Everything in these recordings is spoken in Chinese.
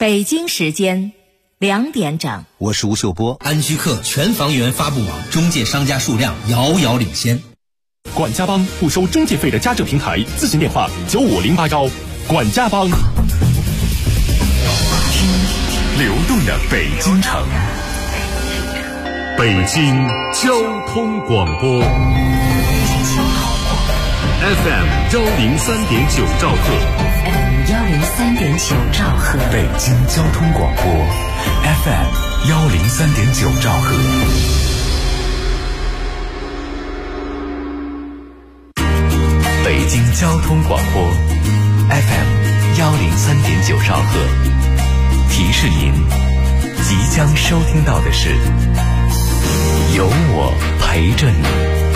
北京时间2点整， 我是吴秀波。 安居客全房源发布网中介商家数量遥遥领先。 管家帮不收中介费的家政平台，咨询电话95081。管家帮，听流动的北京城，北京交通广播 FM 103.9兆赫 103.9兆赫， 北京交通广播 FM 103.9兆赫。北京交通广播 FM 103.9兆赫，提示您即将收听到的是有我陪着你。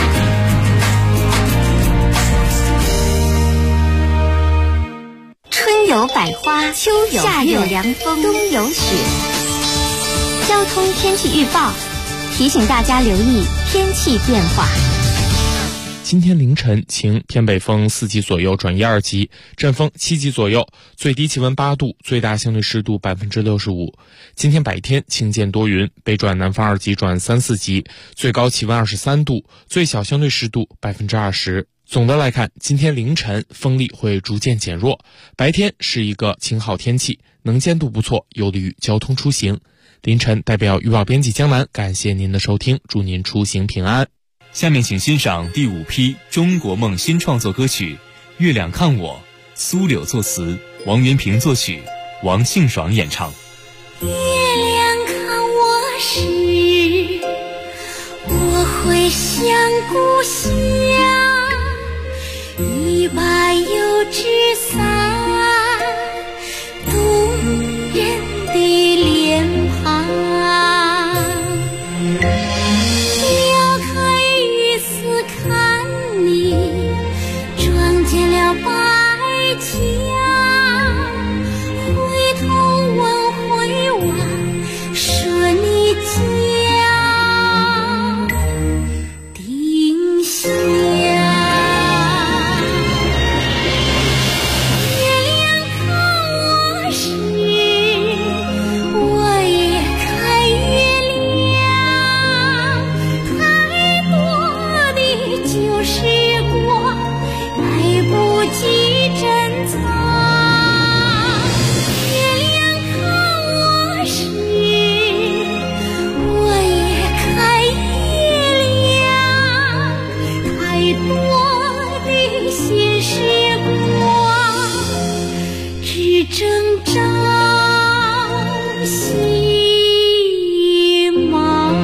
春有百花，秋有夏有凉风，冬有雪。交通天气预报提醒大家留意天气变化。 今天凌晨晴，偏北风4级左右转1、2级，阵风7级左右，最低气温8度，最大相对湿度65%。今天白天晴间多云，北转南风2级转3、4级，最高气温23度，最小相对湿度20%。总的来看，今天凌晨风力会逐渐减弱，白天是一个晴好天气，能见度不错，有利于交通出行。凌晨代表预报编辑江南，感谢您的收听，祝您出行平安。 下面请欣赏第5批中国梦新创作歌曲《月亮看我》，苏柳作词，王云平作曲，王庆爽演唱。 月亮看我时，我会想故乡，一把油纸伞，动人的脸庞。看你撞见了白墙，回头望回望，说你叫丁香。月亮看我时，我也看月亮，太多的旧时光，来不及珍藏。月亮看我时，我也看月亮，太多的新时光，只争朝夕忙。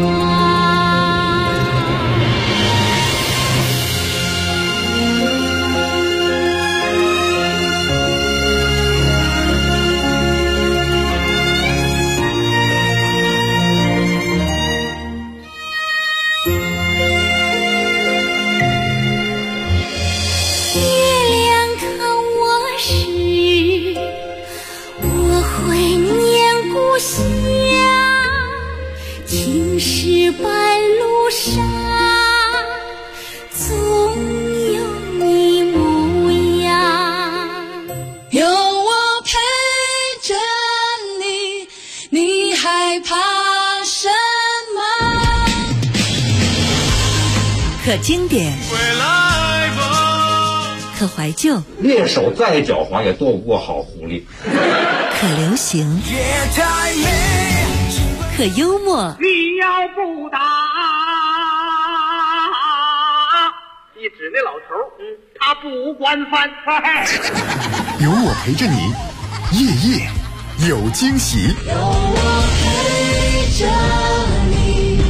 青石板路上，总有你模样。 有我陪着你，你害怕什么？ 可经典，可怀旧， 猎手再狡猾也躲不过好狐狸。 可流行，可幽默。 你要不打，你指那老头，他不管饭菜。 有我陪着你，夜夜有惊喜。 有我陪着你。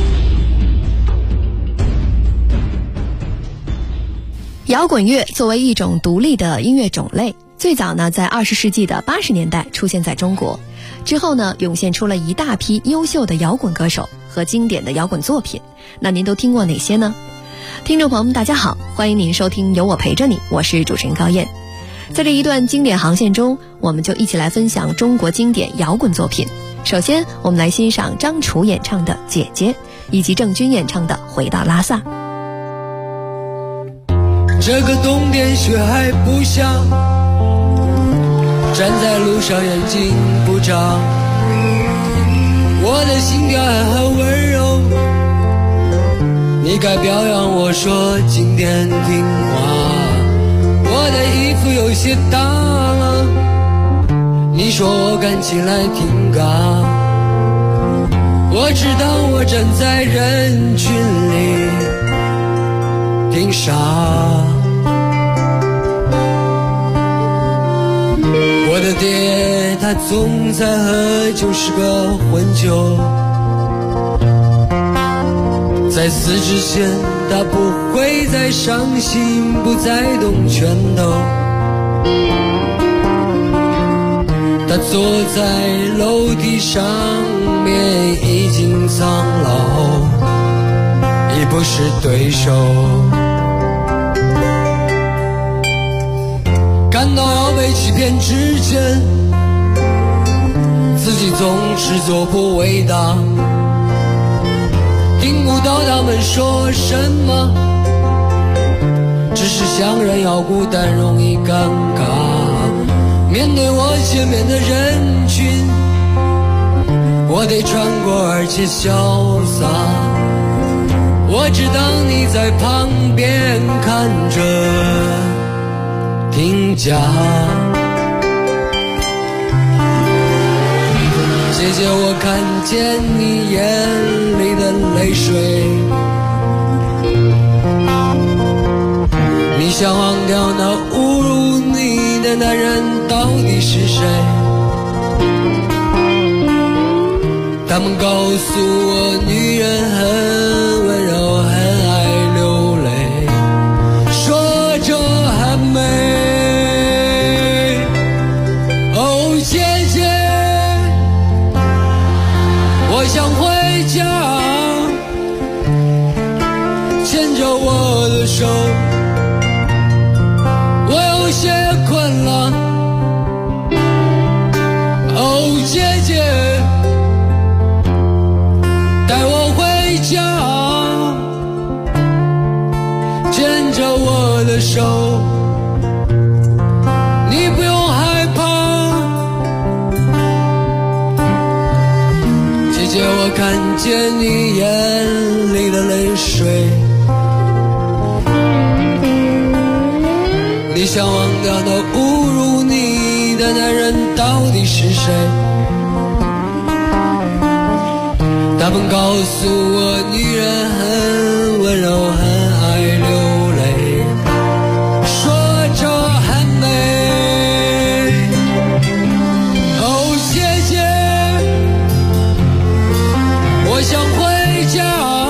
摇滚乐作为一种独立的音乐种类，最早呢在20世纪的80年代出现在中国，之后呢涌现出了一大批优秀的摇滚歌手和经典的摇滚作品。那您都听过哪些呢？听众朋友们大家好，欢迎您收听有我陪着你，我是主持人高燕。在这一段经典航线中，我们就一起来分享中国经典摇滚作品。首先我们来欣赏张楚演唱的《姐姐》，以及郑钧演唱的《回到拉萨》。 这个冬天雪还不下，站在路上眼睛不鼓掌，我的心跳还很温柔，你该表扬我说今天听话，我的衣服有些大了，你说我看起来挺嘎，我知道我站在人群里挺傻，我的爹他总在喝酒，是个混酒，在死之前他不会再伤心，不再动拳头，他坐在楼梯上面已经苍老，已不是对手，感到要被欺骗之前，自己总是做不伟大，听不到他们说什么，只是想人要孤单容易尴尬，面对我前面的人群，我得穿过而且潇洒，我知道你在旁边看着听讲，姐姐我看见你眼里的泪水，你想忘掉那侮辱你的男人到底是谁，他们告诉我女人很温柔很爱流泪，说着很美，哦姐姐我想回家，牵着我的手，我有些困了，哦姐姐带我回家，牵着我的手，你不用害怕，姐姐我看见你眼里的泪水，你想忘掉那侮辱你的男人到底是谁，他们告诉我女人很温柔很爱流泪，说着很美，哦姐姐我想回家，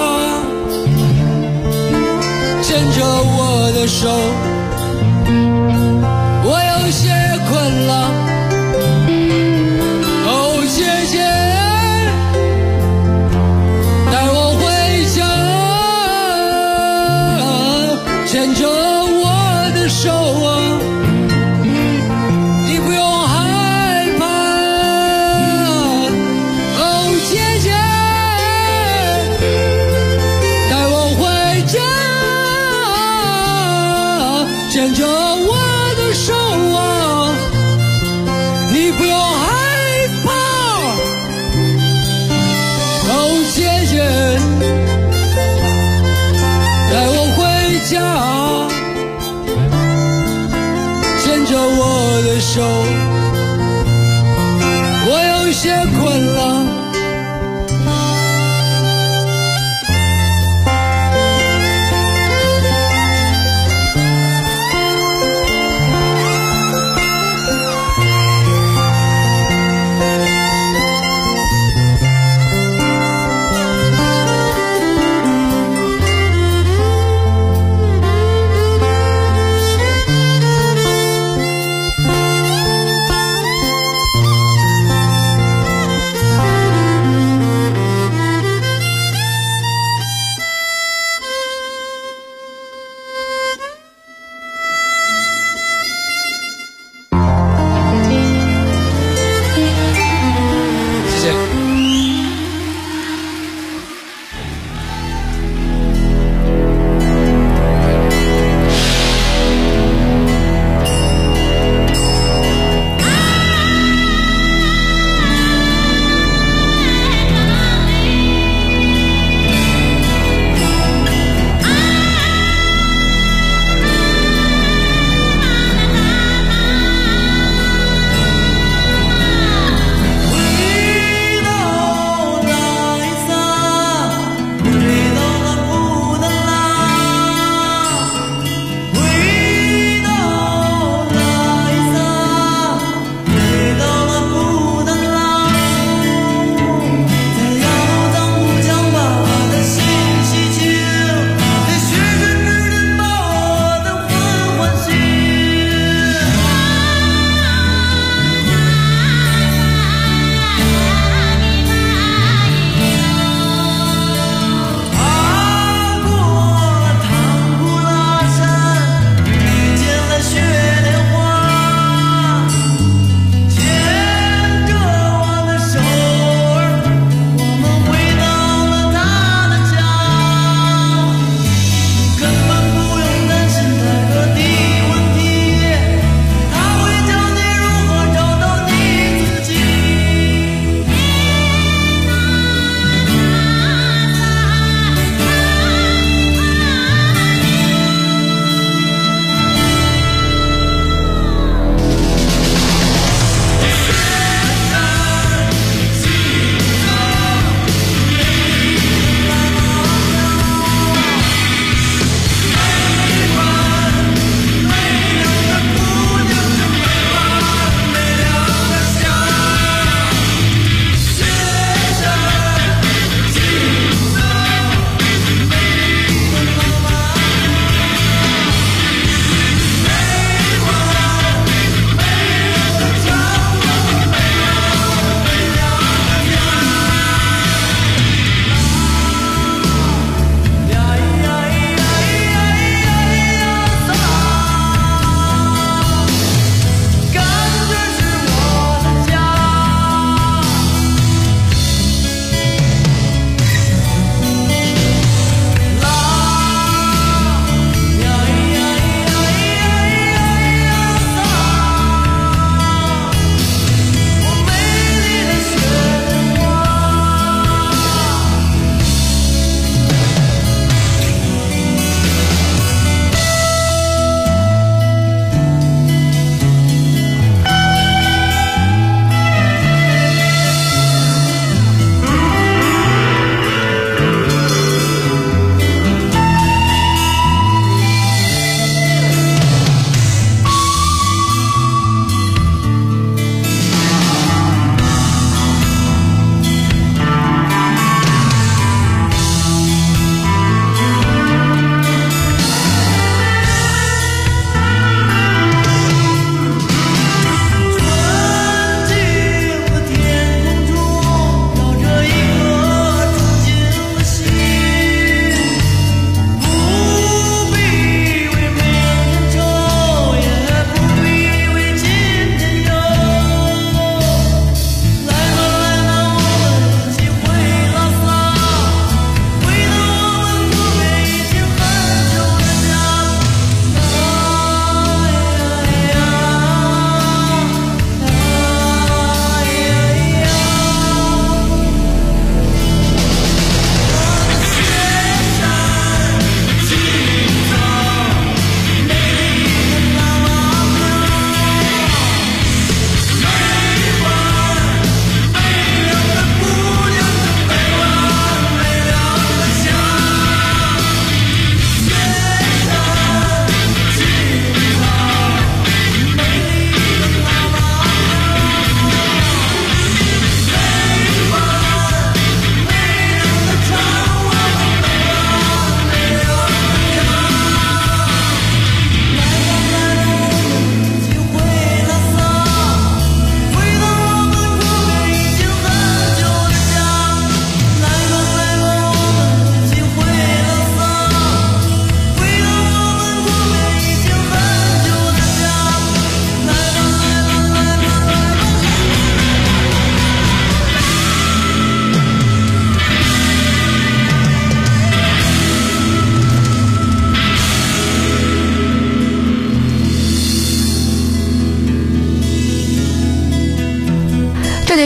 牵着我的手，我有些困了，哦姐姐带我回家，牵着我的手啊，你不用害怕，哦姐姐带我回家，牵着我的手啊，你不用害怕，哦姐姐带我回家，牵着我的手，我有些困了。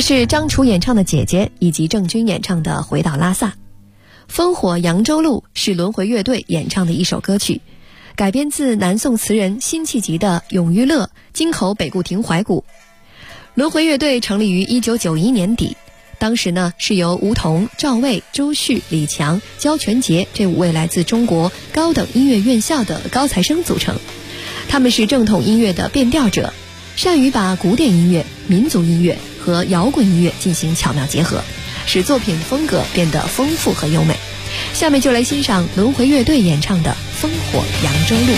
是张楚演唱的《姐姐》以及郑钧演唱的《回到拉萨》。烽火扬州路是轮回乐队演唱的一首歌曲，改编自南宋词人辛弃疾的《咏玉乐·京口北固亭怀古》。轮回乐队成立于1991年底，当时呢是由吴彤、赵卫、周旭、李强、焦全杰这5位来自中国高等音乐院校的高材生组成。他们是正统音乐的变调者，善于把古典音乐、民族音乐和摇滚音乐进行巧妙结合，使作品风格变得丰富和优美。下面就来欣赏轮回乐队演唱的《烽火扬州路》。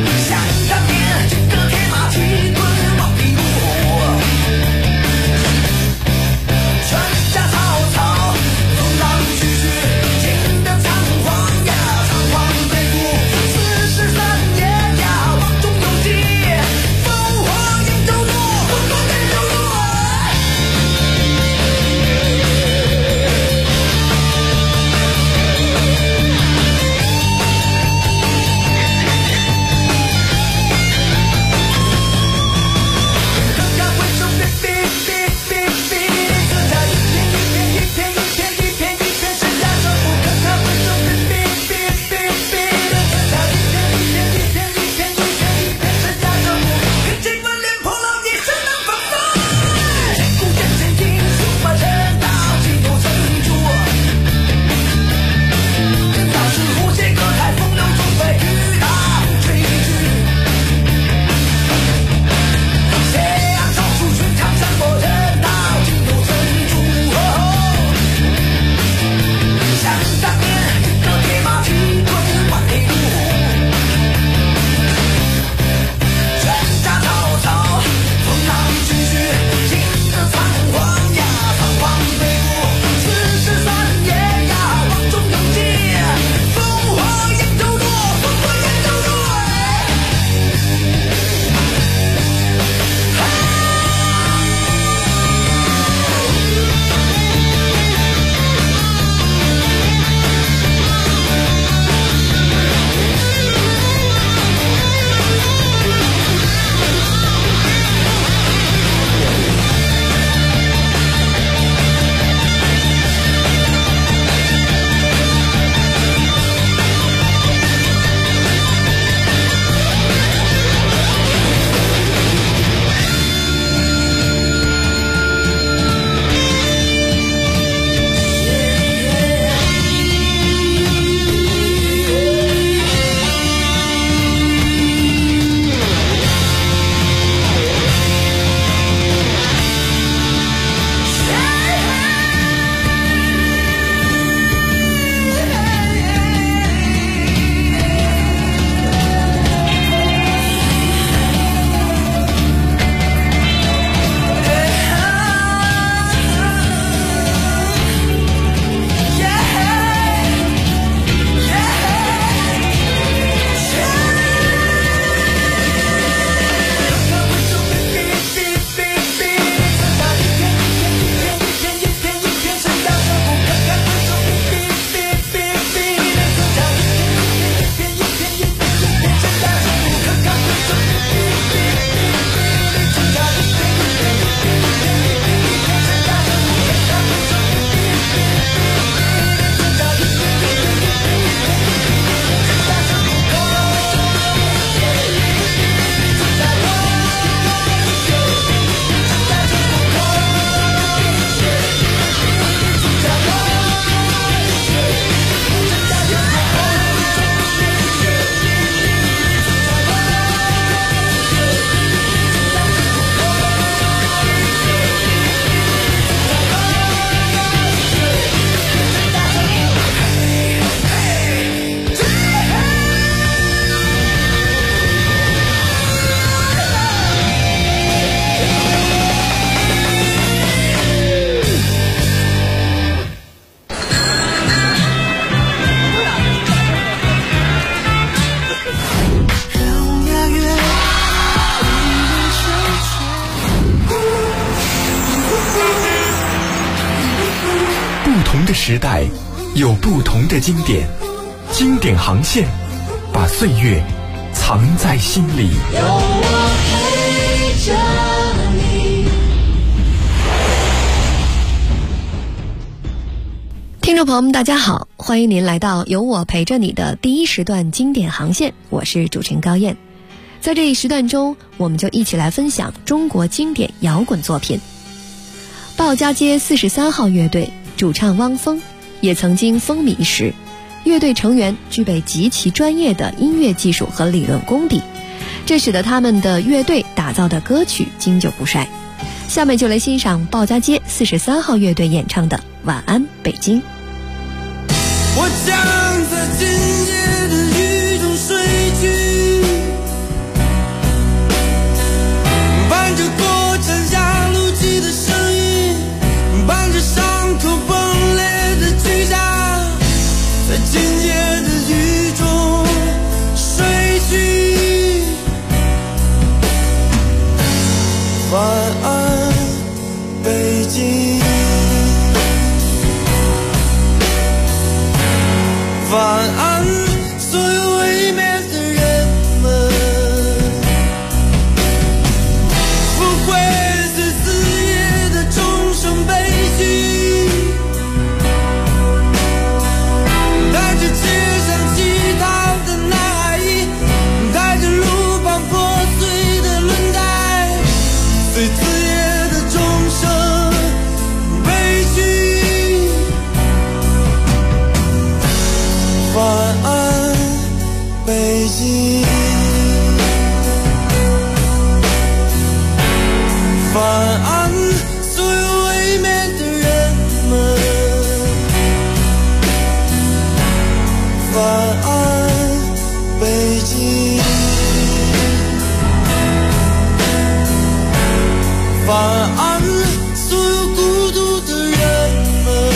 想当年，这个铁马蹄奔往帝都。 的时代，有不同的经典，经典航线，把岁月藏在心里。 有我陪着你。 听众朋友们，大家好，欢迎您来到有我陪着你的第一时段经典航线，我是主持人高燕。在这一时段中，我们就一起来分享中国经典摇滚作品。鲍家街43号乐队主唱汪峰也曾经风靡一时，乐队成员具备极其专业的音乐技术和理论功底，这使得他们的乐队打造的歌曲经久不衰。下面就来欣赏鲍家街43号乐队演唱的《晚安北京》。 我将在今夜的雨中睡去，伴着过站下路机的声音，伴着伤口崩裂的巨大，在今夜的雨中睡去。晚安北京，晚安所有未眠的人们，不会随四夜的钟声悲剧，带着街上乞讨的那一，带着路旁破碎的轮胎，随四夜的钟声悲剧。晚安北京，晚安所有未眠的人们，晚安北京，晚安所有孤独的人们。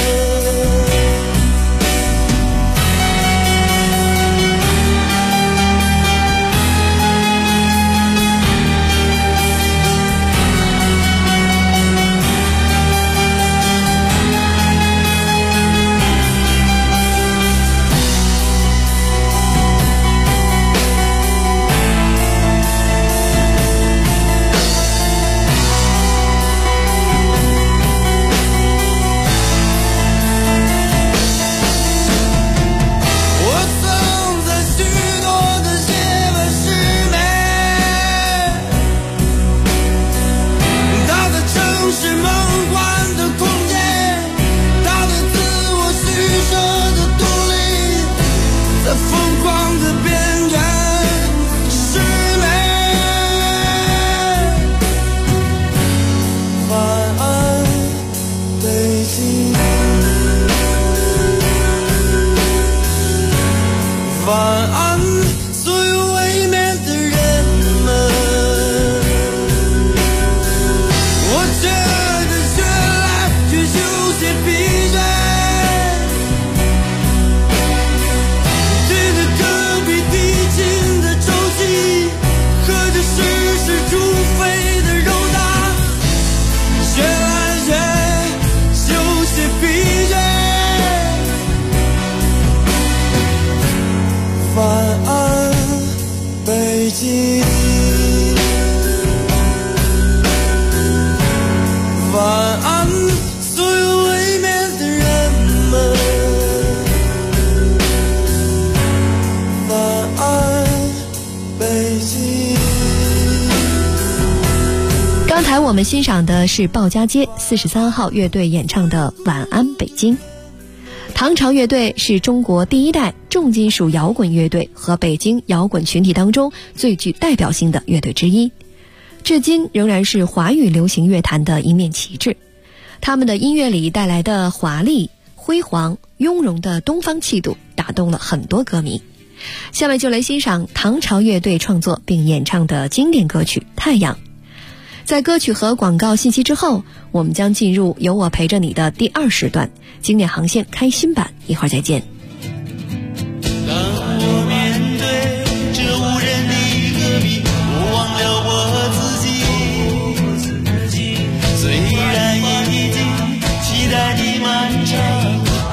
刚才我们欣赏的是鲍家街43号乐队演唱的《晚安北京》。唐朝乐队是中国第一代重金属摇滚乐队和北京摇滚群体当中最具代表性的乐队之一，至今仍然是华语流行乐坛的一面旗帜。他们的音乐里带来的华丽、辉煌、雍容的东方气度打动了很多歌迷。下面就来欣赏唐朝乐队创作并演唱的经典歌曲《太阳》。在歌曲和广告信息之后，我们将进入有我陪着你的第2时段经典航线开新版，一会儿再见。 当我面对这无人的戈壁，我忘了我自己，虽然已经期待的漫长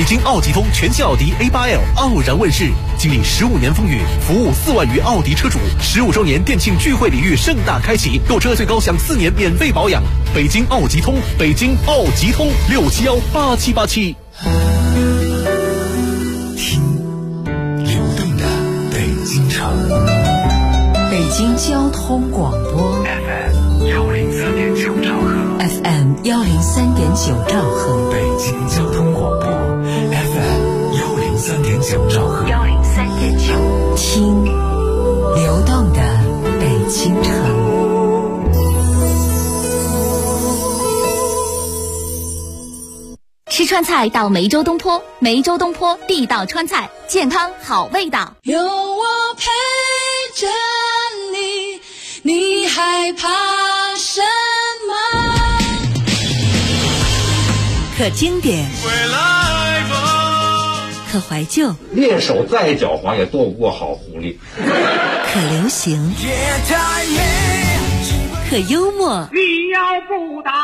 京奥吉通全新奥迪 A8L 傲然问世，经历15年风雨，服务4万余奥迪车主，15周年店庆聚会礼遇盛大开启，购车最高享4年免费保养。北京奥吉通，北京奥吉通6718787。 听流动的北京城， 北京交通广播 FM 103.9兆赫 FM 103.9兆赫， 北京交通广播 FM 103.9兆赫 103.9， 听流动的北京城。 吃川菜到梅州东坡，梅州东坡地道川菜，健康好味道。 有我陪着你，你害怕什么？ 可经典，可怀旧， 猎手再狡猾也斗不过好狐狸。 可流行，可幽默。 你要不打，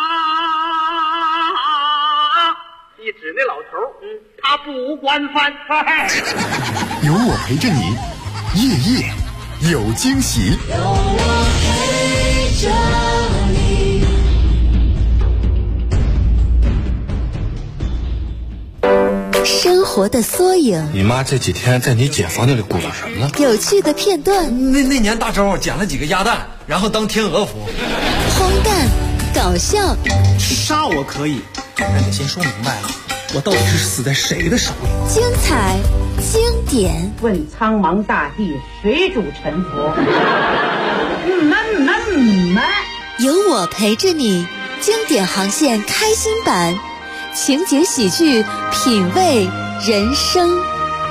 你指那老头，他不管饭。 有我陪着你，夜夜有惊喜。 有我陪着你。 生活的缩影， 你妈这几天在你姐房间里鼓捣什么呢？ 有趣的片段。 那年大周捡了几个鸭蛋，然后当天鹅服。 荒诞，搞笑。 杀我可以，但得先说明白了，我到底是死在谁的手里？ 精彩，经典。 问苍茫大地，谁主沉浮？ 有我陪着你，经典航线开心版，情节喜剧，品味人生。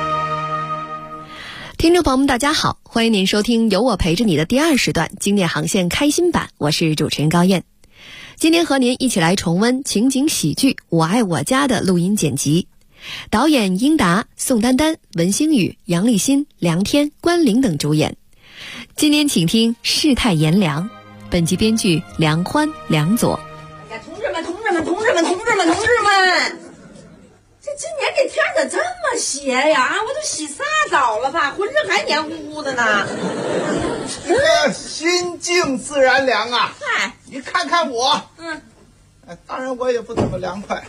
听众朋友们大家好，欢迎您收听有我陪着你的第2时段经典航线开心版，我是主持人高燕。今天和您一起来重温情景喜剧《我爱我家》的录音剪辑，导演英达、宋丹丹、文星宇、杨立新、梁天、关凌等主演。今天请听世态炎凉，本集编剧梁欢、梁左。 同志们，这今年这天咋这么邪呀？我都洗3澡了吧，浑身还黏糊糊的呢。 这个心静自然凉啊！ 嗨， 你看看我，当然我也不怎么凉快。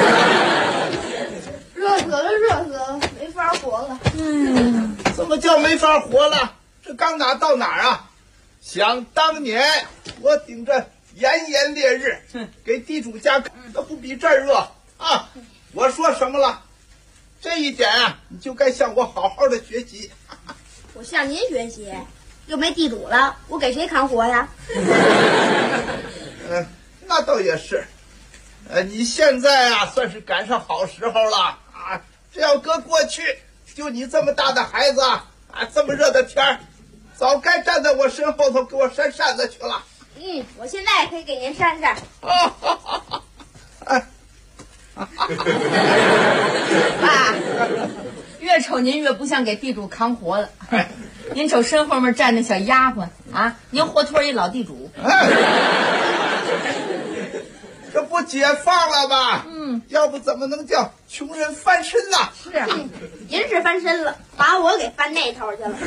热死了，没法活了。 怎么叫没法活了？这刚哪到哪儿啊？想当年我顶着炎炎烈日，给地主家可不比这儿热啊！我说什么了？这一点啊，你就该向我好好的学习。 我向您学习，又没地主了，我给谁扛活呀？ 那倒也是。你现在啊，算是赶上好时候了啊！这要搁过去，就你这么大的孩子啊，这么热的天儿，早该站在我身后头给我扇扇子去了。 我现在也可以给您扇扇。 爸，越瞅您越不像给地主扛活的。您瞅身后面站那小丫鬟啊，您活脱一老地主。 这不解放了吗？要不怎么能叫穷人翻身呢？ 是啊，您是翻身了，把我给翻那头去了。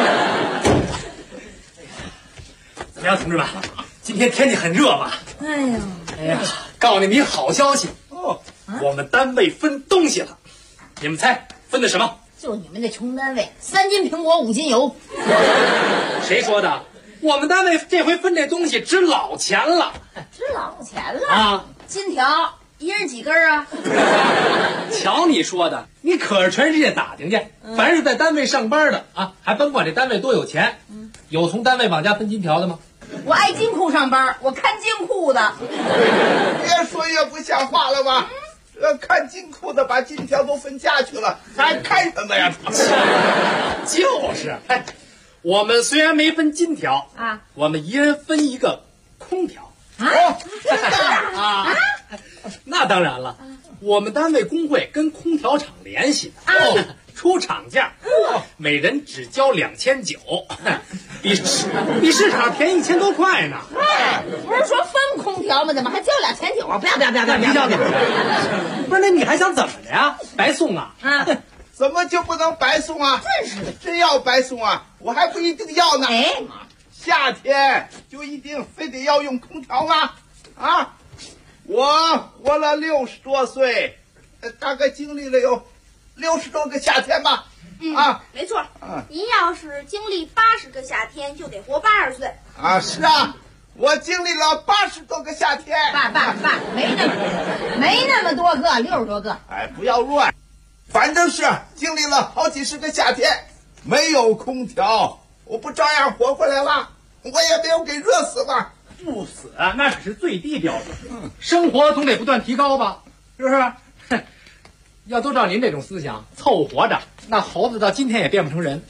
怎么样，同志们？今天天气很热吧？哎呀，告诉你们一个好消息我们单位分东西了。你们猜分的什么？ 就你们这穷单位，3斤苹果5斤油。 谁说的？我们单位这回分这东西值老钱了。 值老钱了啊！ 金条一人几根啊？ 瞧你说的，你可是全世界打听去，凡是在单位上班的啊，还甭管这单位多有钱，有从单位往家分金条的吗？ 我挨金库上班，我看金库的。 越说越不像话了吧？看金库的把金条都分家去了，还看什么呀？ 就是，我们虽然没分金条啊，我们一人分一个空调。 真的啊？ 那当然了， 我们单位工会跟空调厂联系的，出厂价，每人只交2900，比市场便宜1000多块呢。 不是说分空调吗？怎么还交2900啊？不要！ 你想怎么着？不是，那你还想怎么的呀？白送啊？ 怎么就不能白送啊？ 真是的， 真要白送啊，我还不一定要呢。 哎， 夏天就一定非得要用空调吗？啊，我活了60多岁，大概经历了有60多个夏天吧。 没错。您要是经历80个夏天，就得活80岁。 啊，是啊，我经历了80多个夏天。 爸，没那么多个，60多个。 哎，不要乱，反正是经历了好几十个夏天，没有空调，我不照样活回来了？我也没有给热死嘛。 不死那只是最低标准，生活总得不断提高吧，是不是？要都照您这种思想凑活着，那猴子到今天也变不成人。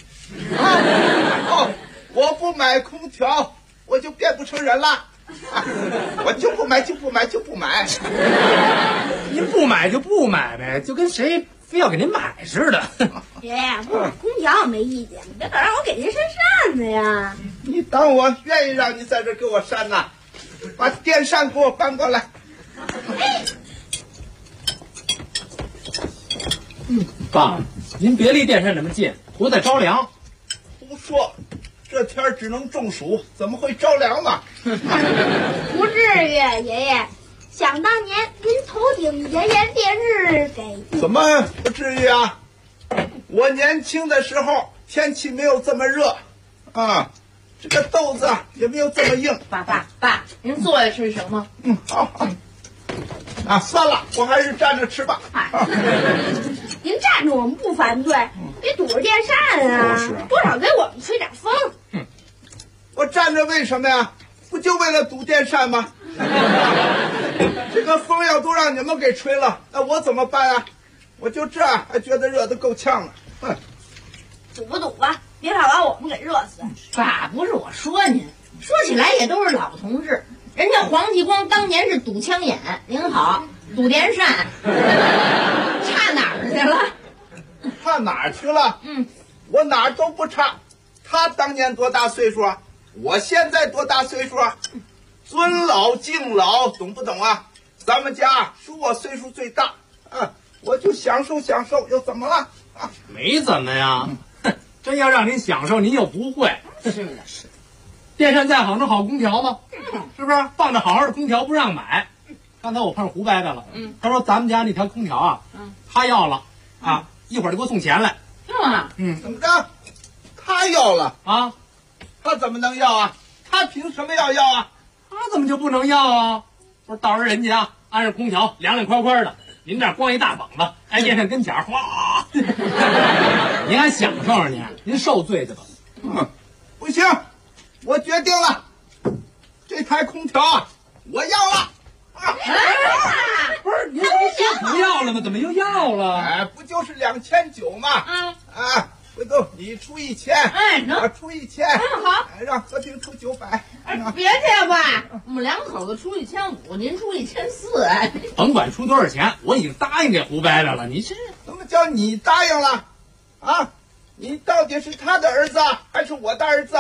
我不买空调，我就变不成人了。我就不买。 您不买就不买呗，就跟谁非要给您买似的。 爷爷，不买空调我没意见，你别老让我给您扇扇子呀。 你当我愿意让你在这给我扇呐？把电扇给我搬过来。 爸，您别离电扇那么近，不在着凉。 胡说，这天只能中暑，怎么会着凉嘛？ 不至于，爷爷。想当年您头顶炎炎烈日给…… 怎么不至于啊？我年轻的时候天气没有这么热，这个豆子也没有这么硬。 爸，您坐下吃行吗？ 好。算了，我还是站着吃吧。 您站着我们不反对，别堵着电扇啊，多少给我们吹点风。 我站着为什么呀？不就为了堵电扇吗？这个风要都让你们给吹了，那我怎么办啊？我就这还觉得热得够呛了。 堵不堵吧，别老把我们给热死。 爸，不是我说您，说起来也都是老同志。人家黄继光当年是堵枪眼，您好，堵电扇，差哪儿去了？ 差哪儿去了？我哪儿都不差。他当年多大岁数啊？我现在多大岁数啊？尊老敬老，懂不懂啊？咱们家属我岁数最大，我就享受，又怎么了？ 没怎么呀，真要让您享受，您又不会。 是。 电扇再好，能好空调吗？是不是？放着好好的空调不让买。刚才我碰上胡伯伯了，他说咱们家那条空调啊，他要了一会儿就给我送钱来。 怎么着？他要了啊？ 他怎么能要啊？他凭什么要啊？ 他怎么就不能要啊？不是，到时候人家安上空调，凉凉快快的，您这光一大膀子，电扇跟前哗，您还享受着您受罪去吧。 不行，我决定了，这台空调我要了。 不是，您不不要了吗？怎么又要了？ 不就是2900吗？回头你出1000，我出1000， 好， 让和平出900。 别介吧，我们两口子出1500，您出1400。 甭管出多少钱，我已经答应这胡伯伯了。你是怎么叫你答应了？你到底是他的儿子还是我的儿子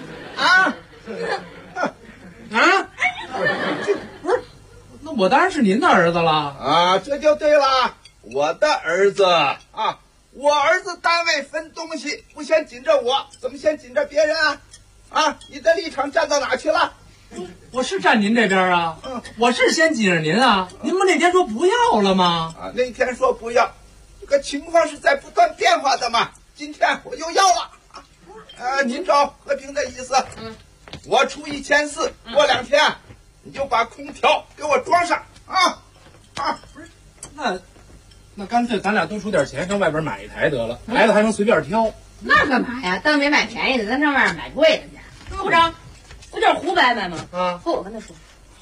不是，那我当然是您的儿子了这就对了，我的儿子我儿子单位分东西不先紧着我，怎么先紧着别人你的立场站到哪去了？ 我是站您这边我是先紧着您您不那天说不要了吗？ 那天说不要，这个情况是在不断变化的嘛。今天我又要了您照和平的意思，我出1400，过2天你就把空调给我装上不是，那干脆咱俩都出点钱，上外边买一台得了，孩子还能随便挑。 那干嘛呀？单位买便宜的，咱上外面买贵的去。部长，不就是胡伯伯吗？和我跟他说。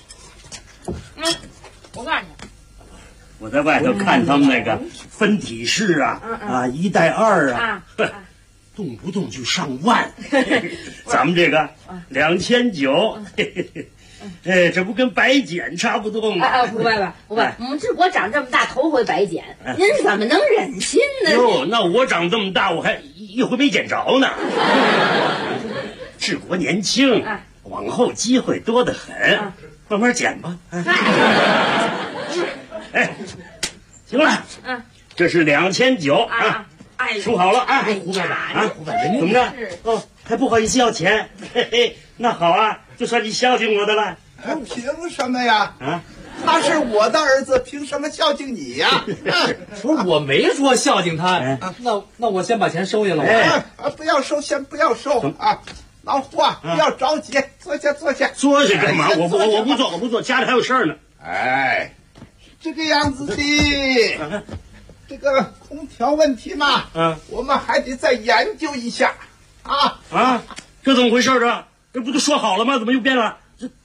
我告诉你， 我在外头看他们那个分体式1带2动不动就上万。咱们这个2900， 这不跟白捡差不多吗？ 不，我们志国长这么大头回白捡，您怎么能忍心呢？ 哟，那我长这么大，我还一回没捡着呢。志国年轻，往后机会多得很，慢慢捡吧。哎，行了，这是2900啊，数好了啊，胡伯伯啊，怎么着？哦，还不好意思要钱？嘿嘿，那好啊，就算你孝敬我的了。 凭什么呀？他是我的儿子，凭什么孝敬你呀？ 不是，我没说孝敬他。那我先把钱收下了。 不要收，先不要收啊！老胡啊，不要着急，坐下。 坐下干嘛？我不坐，家里还有事儿呢。 哎，这个样子的，这个空调问题嘛，我们还得再研究一下啊！ 这怎么回事啊？这不都说好了吗？怎么又变了？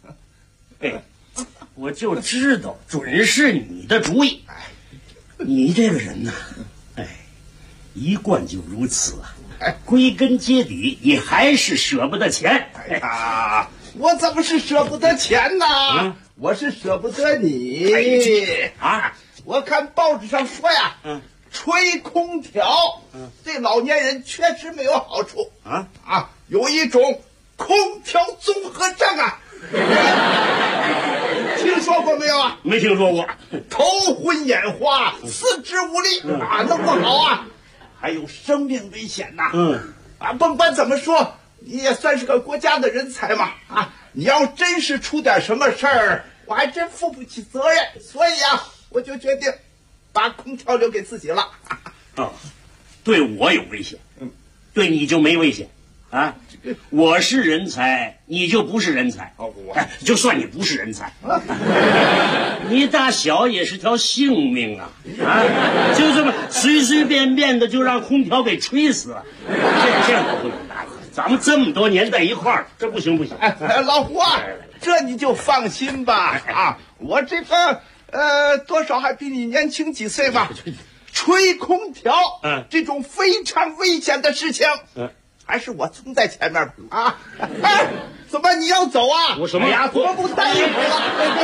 我就知道准是你的主意。你这个人呢，一贯就如此啊。归根结底，你还是舍不得钱。 我怎么是舍不得钱呢？我是舍不得你我看报纸上说呀，吹空调对老年人确实没有好处有一种空调综合症听说过没有啊？ 没听说过。 头昏眼花，四肢无力弄不好还有生命危险甭管怎么说，你也算是个国家的人才嘛你要真是出点什么事儿，我还真负不起责任，所以我就决定把空调留给自己了。 对我有危险，对你就没危险我是人才，你就不是人才。就算你不是人才，你大小也是条性命就这么随随便便的就让空调给吹死了，这样不行。咱们这么多年在一块儿，这不行。 老胡这你就放心吧我这个多少还比你年轻几岁吧。吹空调这种非常危险的事情还是我冲在前面怎么你要走我什么怎么不待一会儿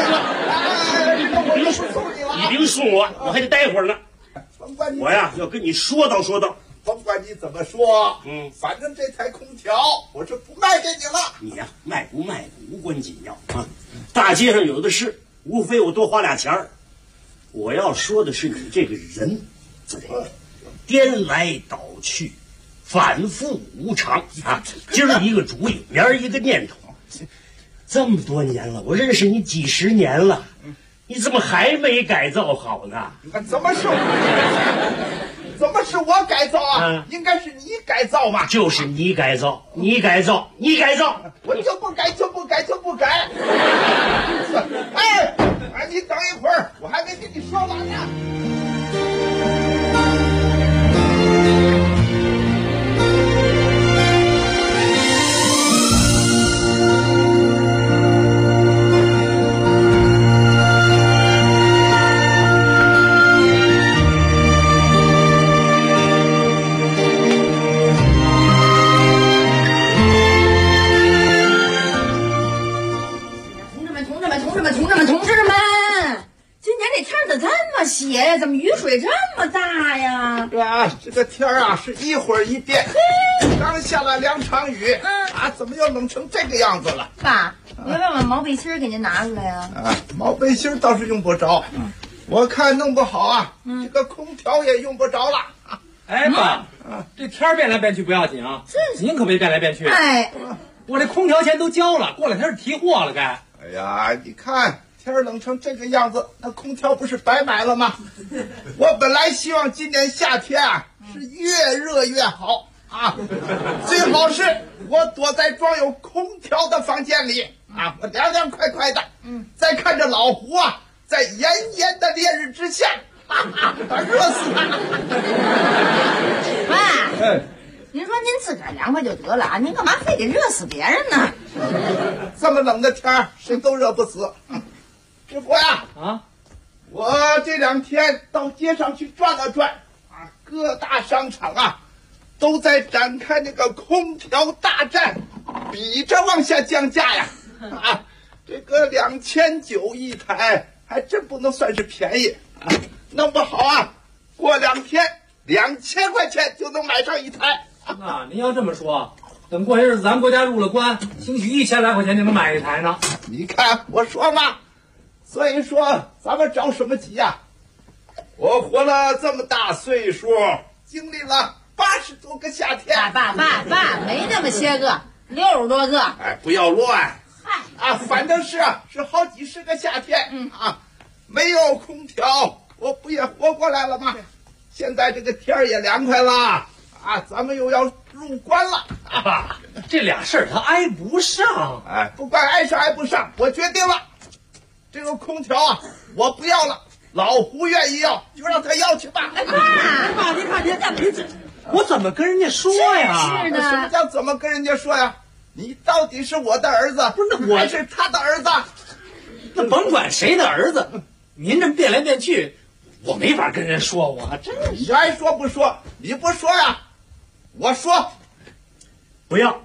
了？ 你别送我，我还得待会儿呢。我要跟你说道。 甭管你怎么说，反正这台空调我是不卖给你了。 你卖不卖无关紧要大街上有的是，无非我多花俩钱儿。我要说的是你这个人，颠来倒去，反复无常今儿一个主意，明儿一个念头。这么多年了，我认识你几十年了，你怎么还没改造好呢？ 怎么是我改造应该是你改造嘛。 就是你改造，我就不改。你等一会儿，我还没跟你说完呢。 鞋呀，怎么雨水这么大呀？ 这个天是一会儿一变，刚下了2场雨，怎么又冷成这个样子了？ 爸，我要把毛背心给您拿出来呀。 毛背心倒是用不着，我看弄不好这个空调也用不着了。 爸，这天变来变去不要紧您可别变来变去。我这空调钱都交了，过2天是提货了该。 你看。天冷成这个样子，那空调不是白买了吗？我本来希望今年夏天是越热越好最好是我躲在装有空调的房间里我凉凉快快的，再看着老胡在炎炎的烈日之下热死他。 爸，您说您自个儿凉快就得了您干嘛非得热死别人呢？ 这么冷的天谁都热不死。师傅我这2天到街上去转了转各大商场都在展开那个空调大战，比着往下降价呀这个2900一台，还真不能算是便宜啊。弄不好啊，过2天2000块钱就能买上一台。 那您要这么说，等过些日子咱们国家入了关，兴许1000来块钱就能买一台呢。 你看我说嘛，所以说咱们着什么急呀？我活了这么大岁数，经历了80多个夏天。 爸，没那么些个，60多个。 哎，不要乱。啊，反正是好几十个夏天。没有空调，我不也活过来了吗？现在这个天儿也凉快了啊，咱们又要入关了。 爸，这俩事儿他挨不上。 哎，不管挨上挨不上，我决定了，这个空调啊，我不要了。老胡愿意要，就让他要去吧。 爸，您看我怎么跟人家说呀？ 是的。 什么叫怎么跟人家说呀？你到底是我的儿子， 不是我还是他的儿子？ 那甭管谁的儿子，您这变来变去，我没法跟人说，我真是。 你爱说不说，你不说呀，我说。 不要，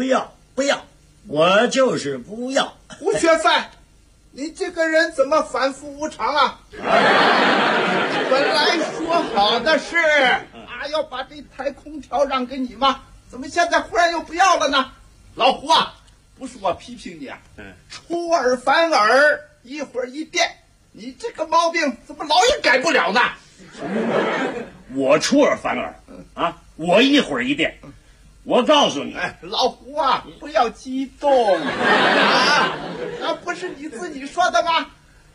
我就是不要。 胡学范，你这个人怎么反复无常啊？本来说好的是要把这台空调让给你吗？怎么现在忽然又不要了呢？老胡啊，不是我批评你啊，出尔反尔，一会儿一变，你这个毛病怎么老也改不了呢？ 我出尔反尔啊，我一会儿一变。我告诉你， 老胡啊，不要激动啊！那不是你自己说的吗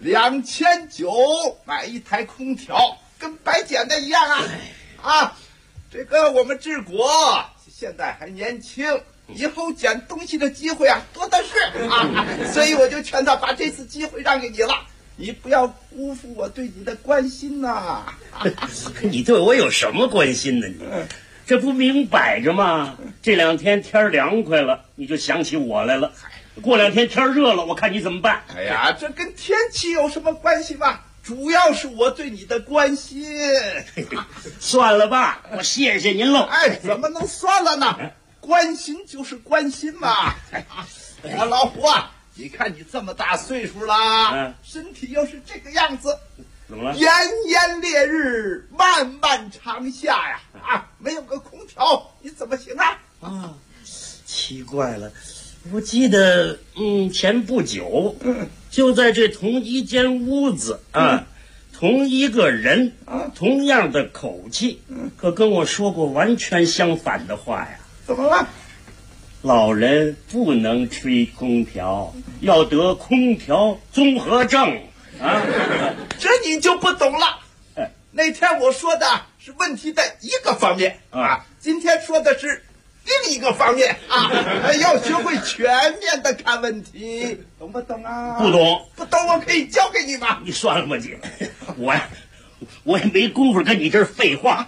？2900买一台空调，跟白捡的一样啊！这个我们治国现在还年轻，以后捡东西的机会啊多的是啊，所以我就劝他把这次机会让给你了，你不要辜负我对你的关心呐！ 你对我有什么关心呢？你这不明摆着吗？这2天天凉快了，你就想起我来了。过2天天热了，我看你怎么办？ 哎呀，这跟天气有什么关系吗？主要是我对你的关心。 算了吧，我谢谢您喽。 哎，怎么能算了呢？关心就是关心嘛。老胡啊，你看你这么大岁数了，身体又是这个样子， 怎么了？ 炎炎烈日，漫漫长夏呀！没有个空调，你怎么行啊？ 奇怪了，我记得前不久，就在这同一间屋子同一个人同样的口气，可跟我说过完全相反的话呀。 怎么了？ 老人不能吹空调，要得空调综合症这你就不懂了。那天我说的是问题的一个方面今天说的是另一个方面要学会全面的看问题，懂不懂啊？ 不懂， 我可以教给你吗？ 你算了吧你，我也没工夫跟你这儿废话。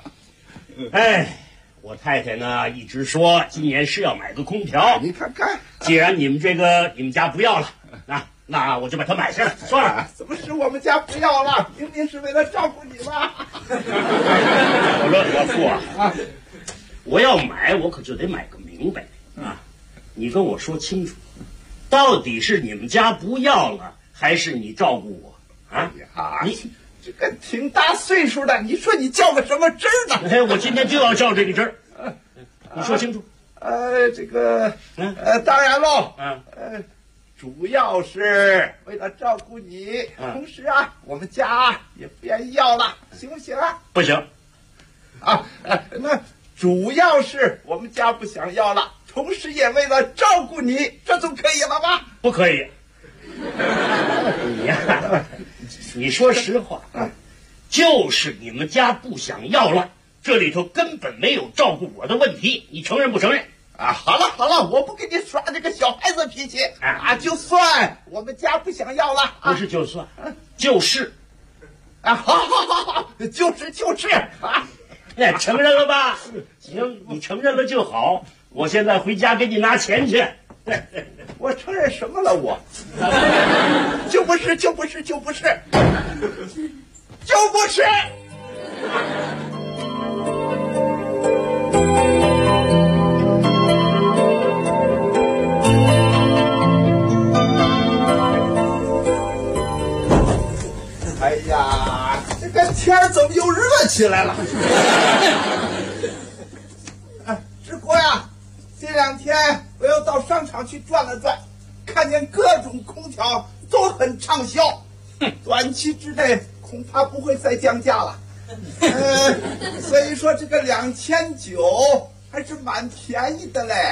我太太呢一直说今年是要买个空调， 你看看， 既然你们家不要了那我就把它买下来算了。 怎么是我们家不要了？明明是为了照顾你嘛。 我说老傅我要买我可就得买个明白你跟我说清楚，到底是你们家不要了，还是你照顾我你这个挺大岁数的，你说你较个什么真儿呢？ 我今天就要较这个真儿，你说清楚。 这个当然喽，主要是为了照顾你，同时我们家也不愿意要了，行不行啊？ 不行那主要是我们家不想要了，同时也为了照顾你，这就可以了吧？ 不可以。你说实话就是你们家不想要了，这里头根本没有照顾我的问题，你承认不承认？ 好了，我不跟你耍这个小孩子脾气就算我们家不想要了不是就算就是好，就是承认了吧？行，你承认了就好，我现在回家给你拿钱去。 我承认什么了？我就不是起来了。志国呀，这2天我又到商场去转了转，看见各种空调都很畅销，短期之内恐怕不会再降价了。所以说这个2900还是蛮便宜的嘞。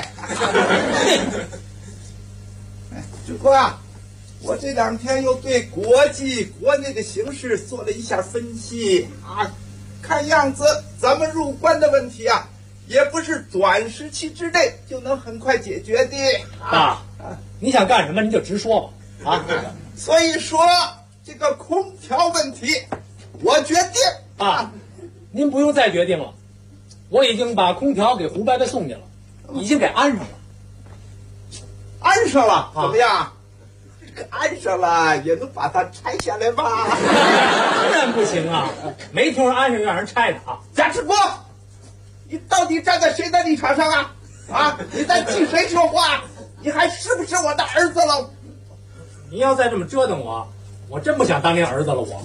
志国啊，我这2天又对国际国内的形势做了一下分析啊，看样子咱们入关的问题啊，也不是短时期之内就能很快解决的。 爸，你想干什么你就直说吧。啊， 所以说这个空调问题，我决定啊，您不用再决定了，我已经把空调给胡伯伯送去了，已经给安上了。 安上了，怎么样？这个安上了也能把它拆下来吧？ 当然不行啊，没听说安上让人拆的啊。 贾志国，你到底站在谁的立场上啊？啊，你在替谁说话？你还是不是我的儿子了？ 你要再这么折腾我，我真不想当您儿子了。我，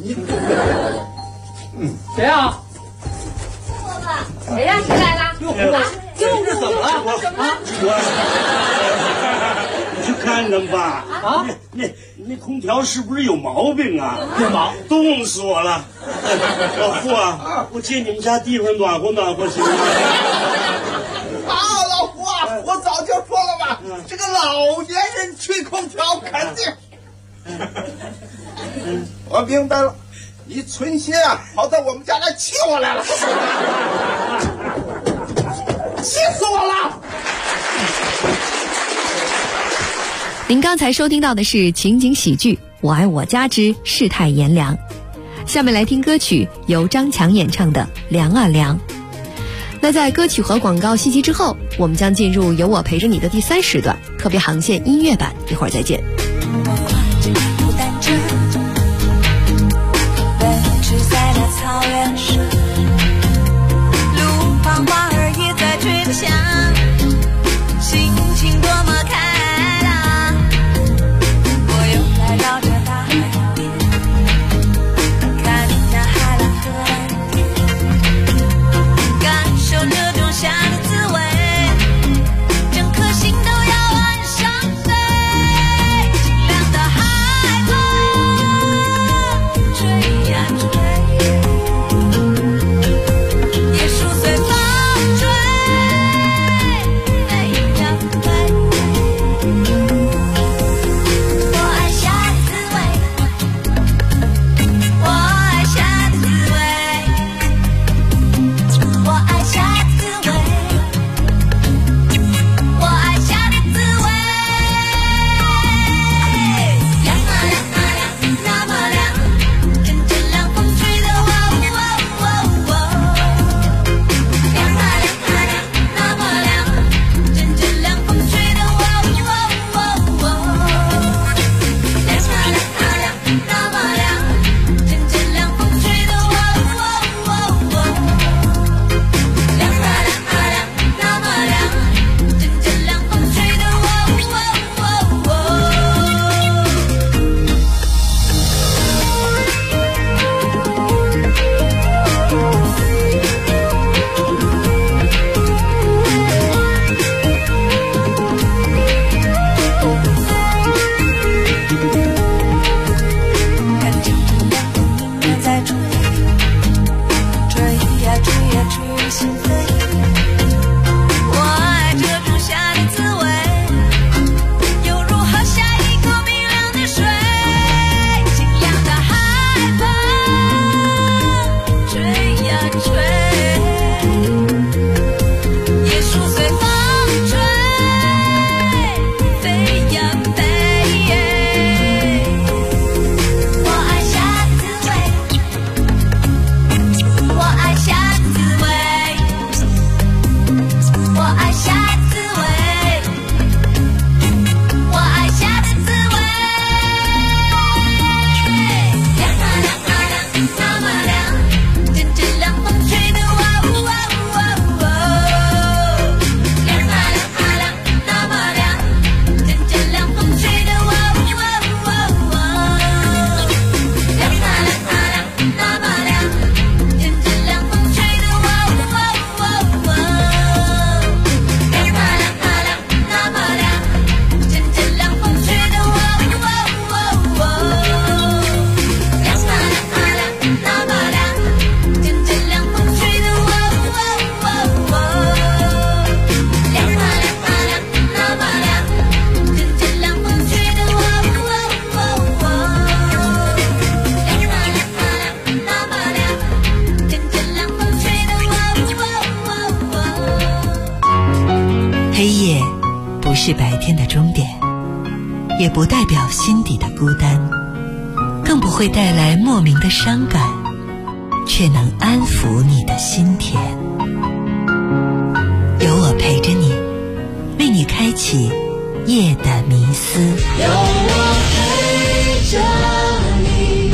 谁啊？ 爸爸，谁呀？谁来了？ 又怎么了？ 怎么了？ 你去看看吧。 啊， 那空调是不是有毛病啊？ 有毛， 冻死我了！老傅啊，我借你们家地方暖和暖和行吗？ 好，老胡啊，我早就说了吧，这个老年人吹空调肯定。我明白了，你存心啊，跑到我们家来气我来了，气死我了！ 您刚才收听到的是情景喜剧《我爱我家之世态炎凉》，下面来听歌曲，由张强演唱的《凉啊凉》。那在歌曲和广告信息之后，我们将进入有我陪着你的第3时段特别航线音乐版，一会儿再见。 在那草原上，路旁花儿也在吹响，心情多么开朗。我又来到这大海边，看那海浪和蓝天，感受这种夏的滋味，整颗心都要往上飞。清凉的黑夜不是白天的终点，也不代表心底的孤单，更不会带来莫名的伤感，却能安抚你的心田。有我陪着你，为你开启夜的迷思。 有我陪着你。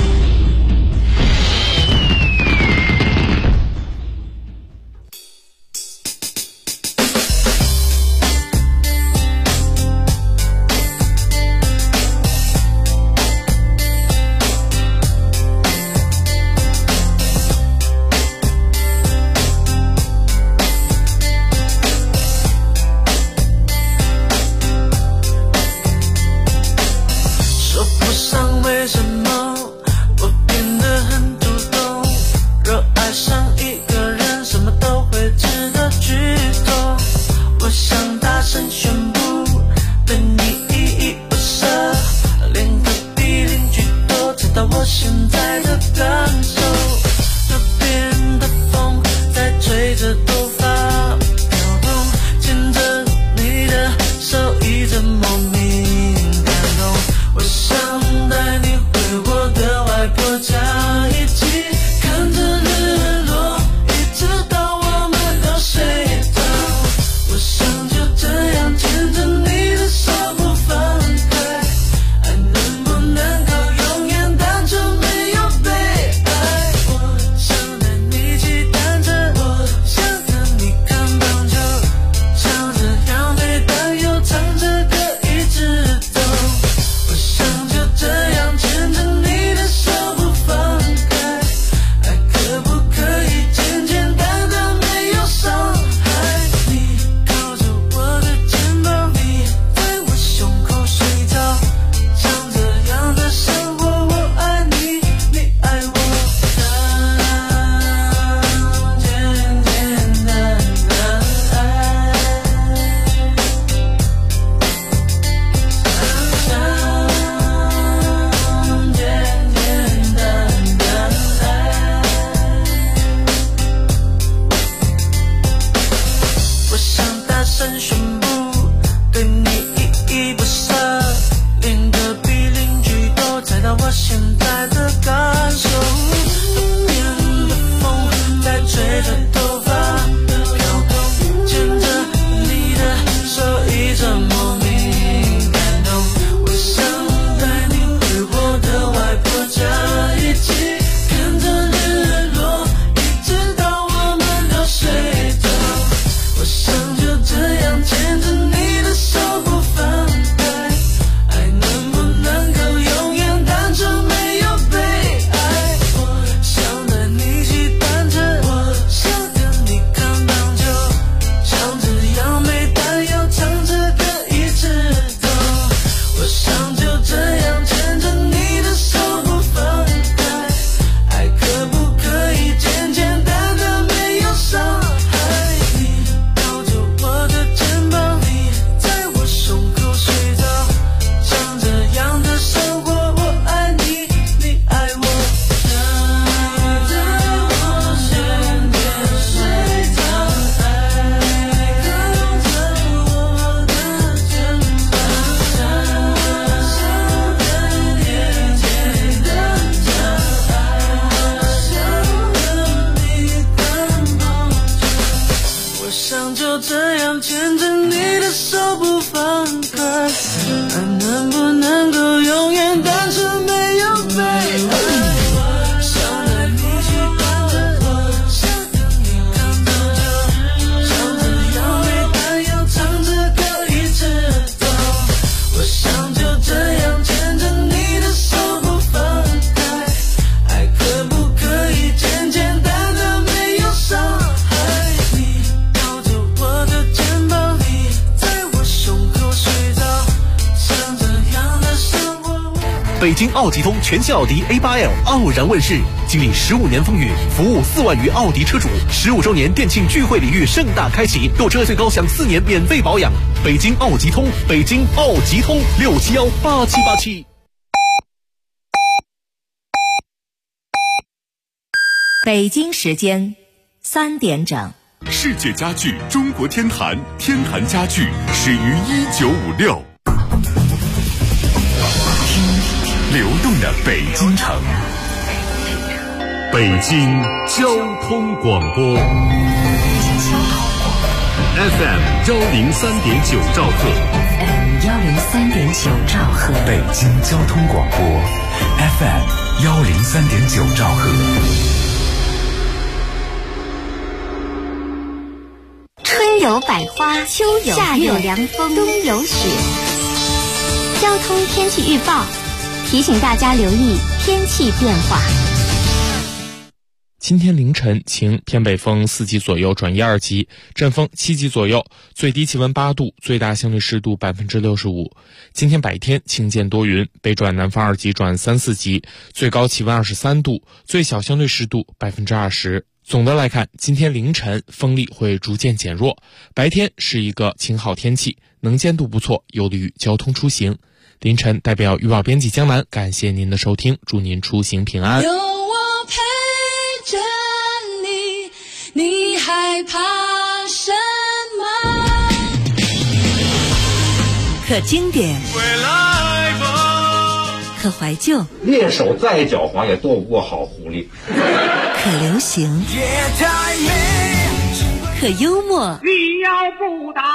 北京奥吉通全新奥迪 A8L 傲然问世，经历15年风雨，服务4万余奥迪车主，15周年店庆聚会礼遇盛大开启，购车最高享4年免费保养。北京奥吉通，北京奥吉通6718787。 北京时间3点整。 世界家具中国天坛，天坛家具始于1956。听流动的北京城，北京交通广播 FM 103.9兆赫 103.9兆赫， 北京交通广播 FM 103.9兆赫。 春有百花，秋有夏有凉风，冬有雪。交通天气预报提醒大家留意天气变化。 今天凌晨晴，偏北风4级左右转1、2级，阵风7级左右，最低气温8度，最大相对湿度65%。今天白天晴间多云，北转南风2级转3、4级，最高气温23度，最小相对湿度20%。总的来看，今天凌晨风力会逐渐减弱，白天是一个晴好天气，能见度不错，有利于交通出行。凌晨代表预报编辑江南，感谢您的收听，祝您出行平安。 有我陪着你，你害怕什么？ 可经典，可怀旧， 猎手再狡猾也躲不过好狐狸。 可流行，可幽默。 你要不打，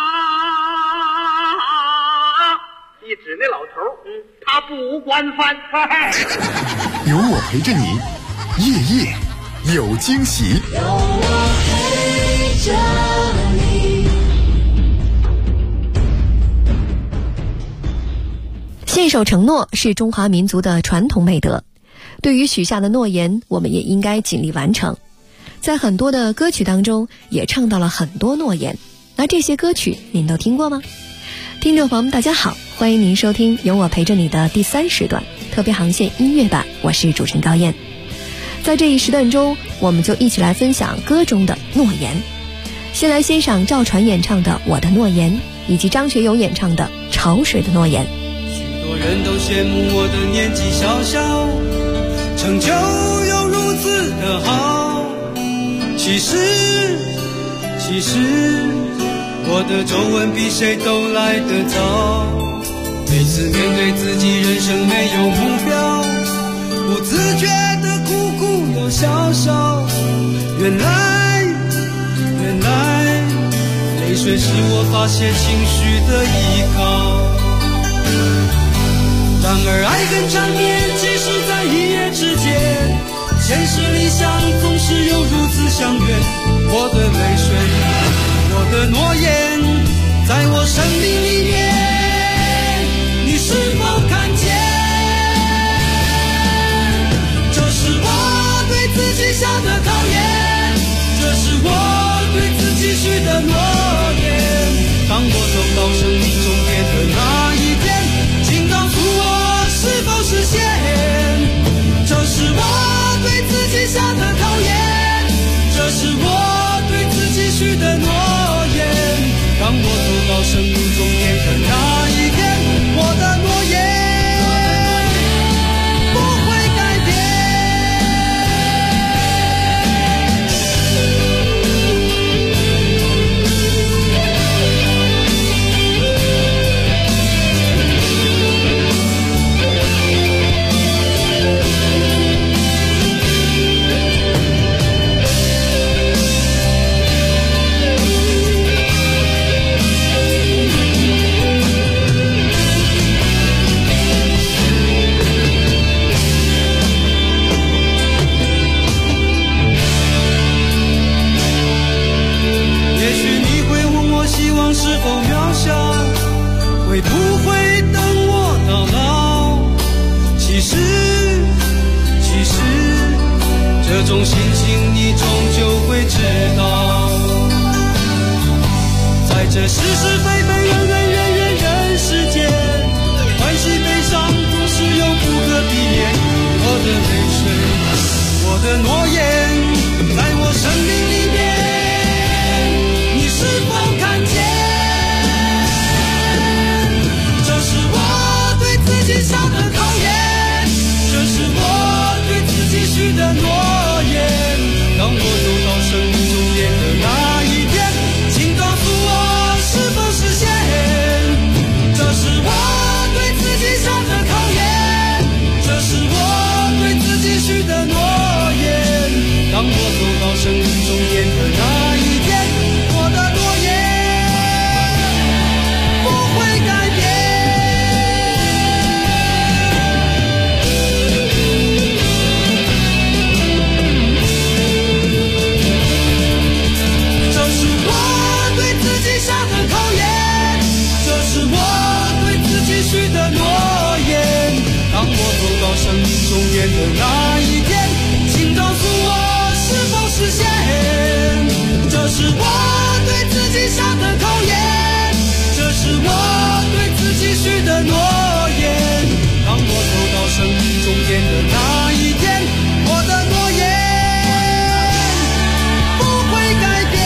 一指那老头，他不惯犯。 有我陪着你，夜夜有惊喜。 有我陪着你。 信守承诺是中华民族的传统美德，对于许下的诺言，我们也应该尽力完成。在很多的歌曲当中也唱到了很多诺言，那这些歌曲您都听过吗？听众朋友们大家好，欢迎您收听有我陪着你的第3时段特别航线音乐版，我是主持人高燕。在这一时段中，我们就一起来分享歌中的诺言。先来欣赏赵传演唱的《我的诺言》，以及张学友演唱的《潮水的诺言》。 许多人都羡慕我的年纪小小，成就又如此的好。其实我的皱纹比谁都来得早。每次面对自己人生没有目标，不自觉的苦苦又笑笑。原来泪水是我发泄情绪的依靠。然而爱跟缠绵只是在一夜之间，现实理想总是又如此相远。我的泪水，我的诺言，在我生命里面，你是否看见？这是我对自己下的考验，这是我对自己许的诺言。当我走到生命终点的那一天，请告诉我是否实现？这是我对自己下的考验，这是我对自己许的诺言。当我走到生命终点的那一天，我的诺言不会改变。是否渺小，会不会等我到老？其实这种心情你终究会知道。在这是是非非恩恩怨怨人世间，欢喜悲伤总是有不可避免。我的泪水，我的诺言，在我生命里面，你是否看见？下的考验，这是我对自己许的诺言。当我走到生命终点的那生命终点的那一天，请告诉我是否实现？这是我对自己下的考验，这是我对自己许的诺言。当我走到生命终点的那一天，我的诺言不会改变。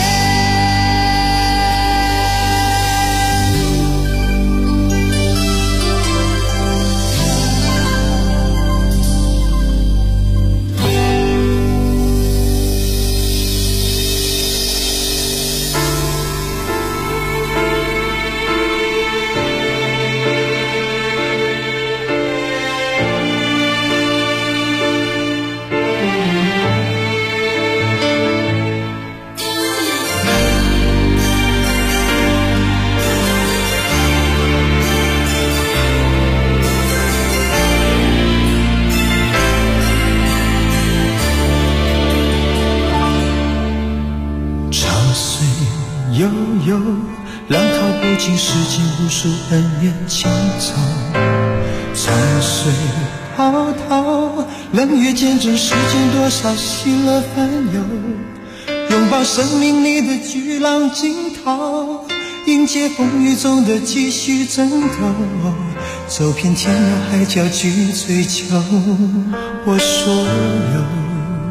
悠悠，浪涛不尽，世间无数恩怨情仇。长水滔滔，冷月见证世间多少喜乐烦忧。拥抱生命里的巨浪惊涛，迎接风雨中的继续争斗。走遍天涯海角去追求我所有。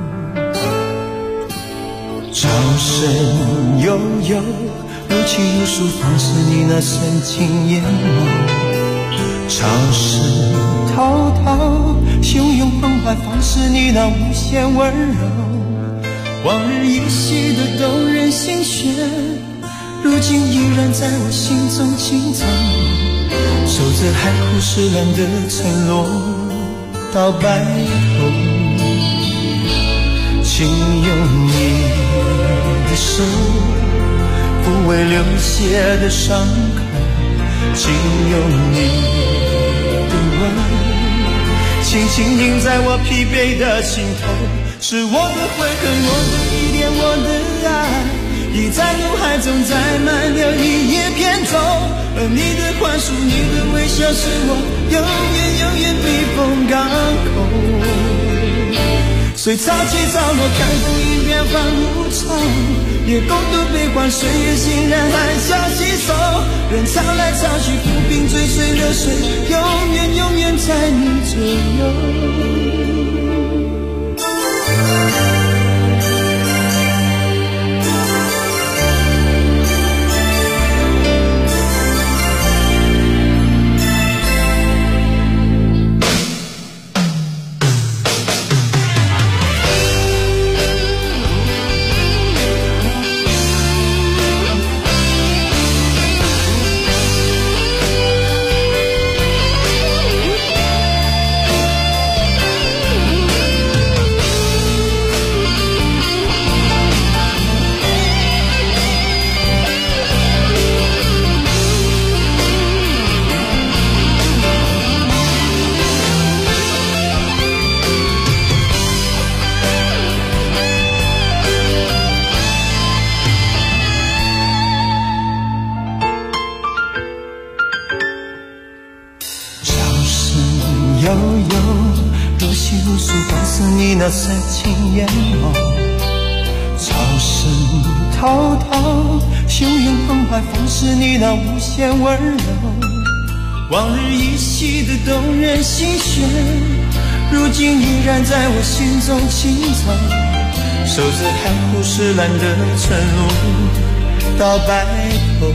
潮声悠悠，如泣如诉，放肆你那深情眼眸。潮势滔滔，汹涌澎湃，放肆你那无限温柔。往日依稀的动人心弦，如今依然在我心中轻奏。守着海枯石烂的承诺到白头，请用你的手抚慰流血的伤口，请用你的吻轻轻印在我疲惫的心头。是我的悔恨，我的依恋，我的爱，已在脑海中载满了一叶扁舟。而你的宽恕，你的微笑，是我永远永远避风港口。随潮起潮落，看风云变幻无常，也共度悲欢，岁月欣然含笑携手。任潮来潮去，浮萍追随流水，永远永远在你左右。那深情眼眸，潮声滔滔，汹涌澎湃，放肆你那无限温柔。往日依稀的动人心弦，如今依然在我心中轻奏。守着海枯石烂的承诺到白头，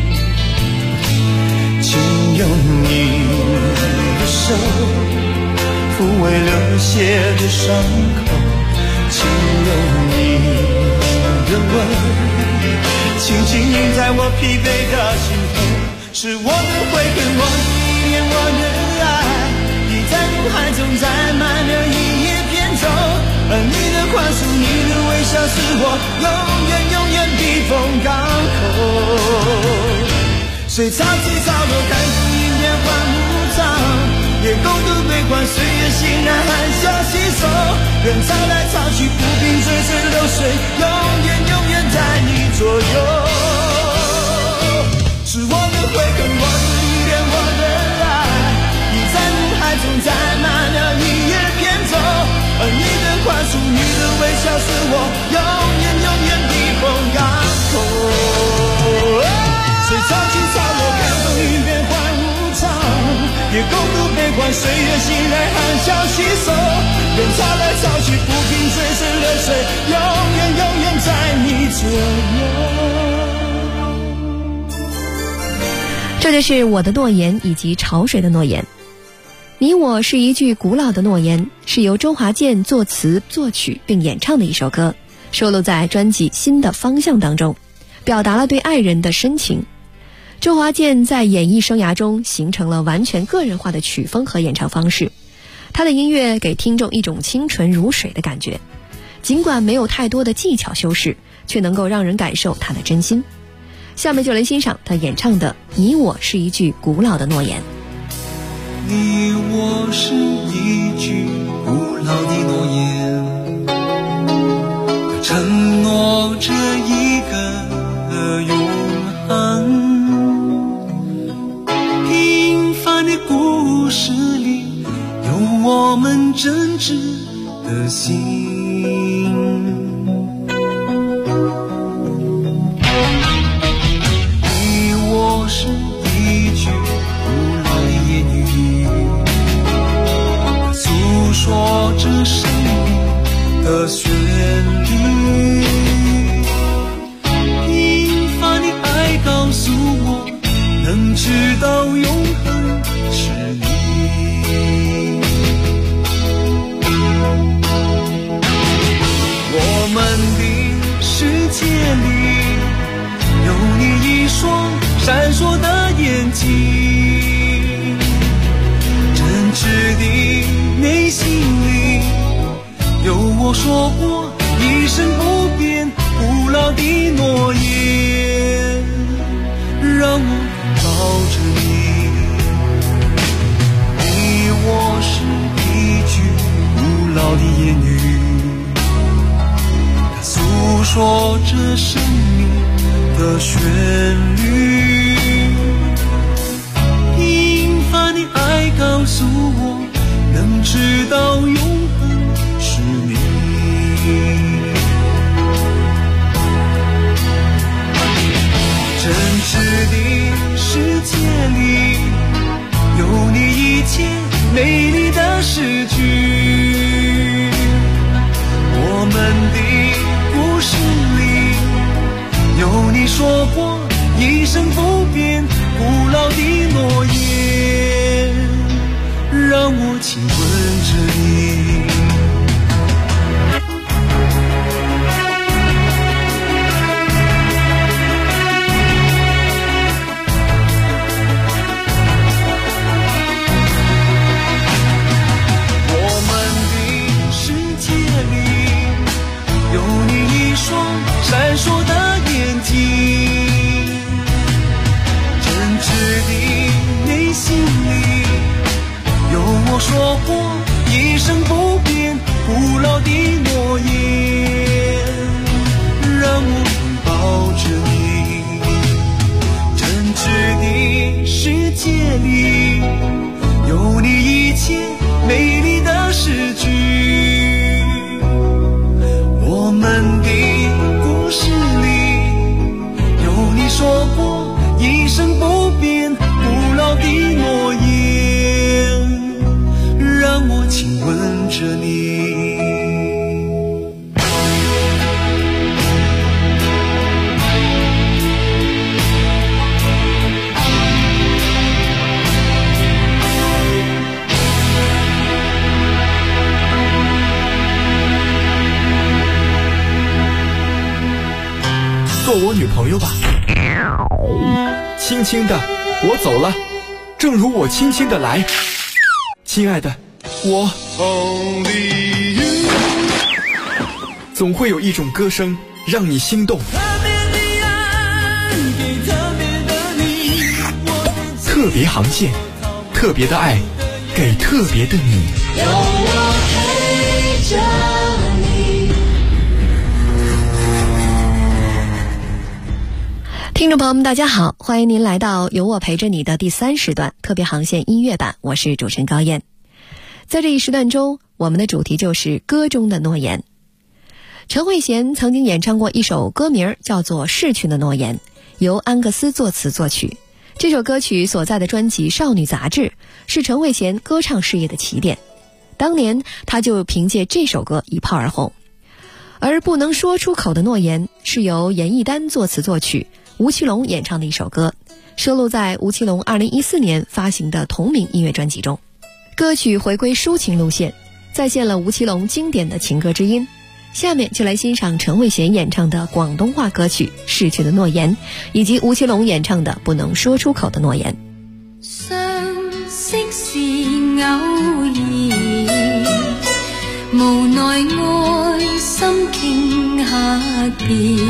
请用你的手抚慰流血的伤口，请用你的吻轻轻印在我疲惫的心头。是我的悔恨，我的依恋，我的爱，已在脑海中载满了一叶扁舟。而你的宽恕，你的微笑，是我永远永远避风港口。随潮起潮落，看风云变幻无常，也共度悲欢，岁月欣然含笑携手。任潮来潮去，浮萍追随流水，永远永远在你左右。是我的悔恨，我的依恋，我的爱，已在脑海中载满了一叶微笑是我永远的风港口。谁潮起潮落，看风云变幻无常，也共度悲欢，岁月醒来含笑携手，任潮来潮去，不凭岁月流水，永远在你左右。 这就是我的诺言以及潮水的诺言。你我是一句古老的诺言，是由周华健作词作曲并演唱的一首歌，收录在专辑《新的方向》当中，表达了对爱人的深情。周华健在演艺生涯中形成了完全个人化的曲风和演唱方式，他的音乐给听众一种清纯如水的感觉，尽管没有太多的技巧修饰，却能够让人感受他的真心。下面就来欣赏他演唱的《你我是一句古老的诺言》。 你我是一句古老的诺言，承诺着一个永恒。平凡的故事里有我们真挚的心。是一句古老的言语，诉说着生命的旋律。平凡的爱告诉我，能知道永恒是你。我们的世界里有你一双闪烁的眼睛，真挚的内心里有我说过一生不变古老的诺言，让我抱着你。你我是一句古老的言语，它诉说着生命的旋律。平凡的爱告诉我，能知道永恒是你。真挚的世界里有你一切美丽的诗句，我们的故事里有你说过一生不变古老的诺言，让我亲吻着你。我们的世界里有你一双闪烁的眼睛，真挚的内心里有我说过一生不变古老的诺言，让我拥抱着你。真挚的世界里有你一切美丽的诗句，我们的故事里有你说过一生不变古老的诺言，让我亲吻着你。 做我女朋友吧。轻轻的，我走了，正如我轻轻的来。亲爱的，我总会有一种歌声让你心动。特别航线，特别的爱，给特别的你。 有我陪着你。 听众朋友们大家好，欢迎您来到有我陪着你的第3时段特别航线音乐版，我是主持人高燕。在这一时段中，我们的主题就是歌中的诺言。 陈慧娴曾经演唱过一首歌名叫做《逝去的诺言》，由安格斯作词作曲。这首歌曲所在的专辑《少女杂志》是陈慧娴歌唱事业的起点，当年她就凭借这首歌一炮而红。而不能说出口的诺言是由严艺丹作词作曲，吴奇隆演唱的一首歌，收录在吴奇隆2014年发行的同名音乐专辑中。歌曲回归抒情路线，再现了吴奇隆经典的情歌之音。下面就来欣赏陈慧娴演唱的广东话歌曲《逝去的诺言》，以及吴奇隆演唱的《不能说出口的诺言》。 相識是偶然，無奈愛心傾下變，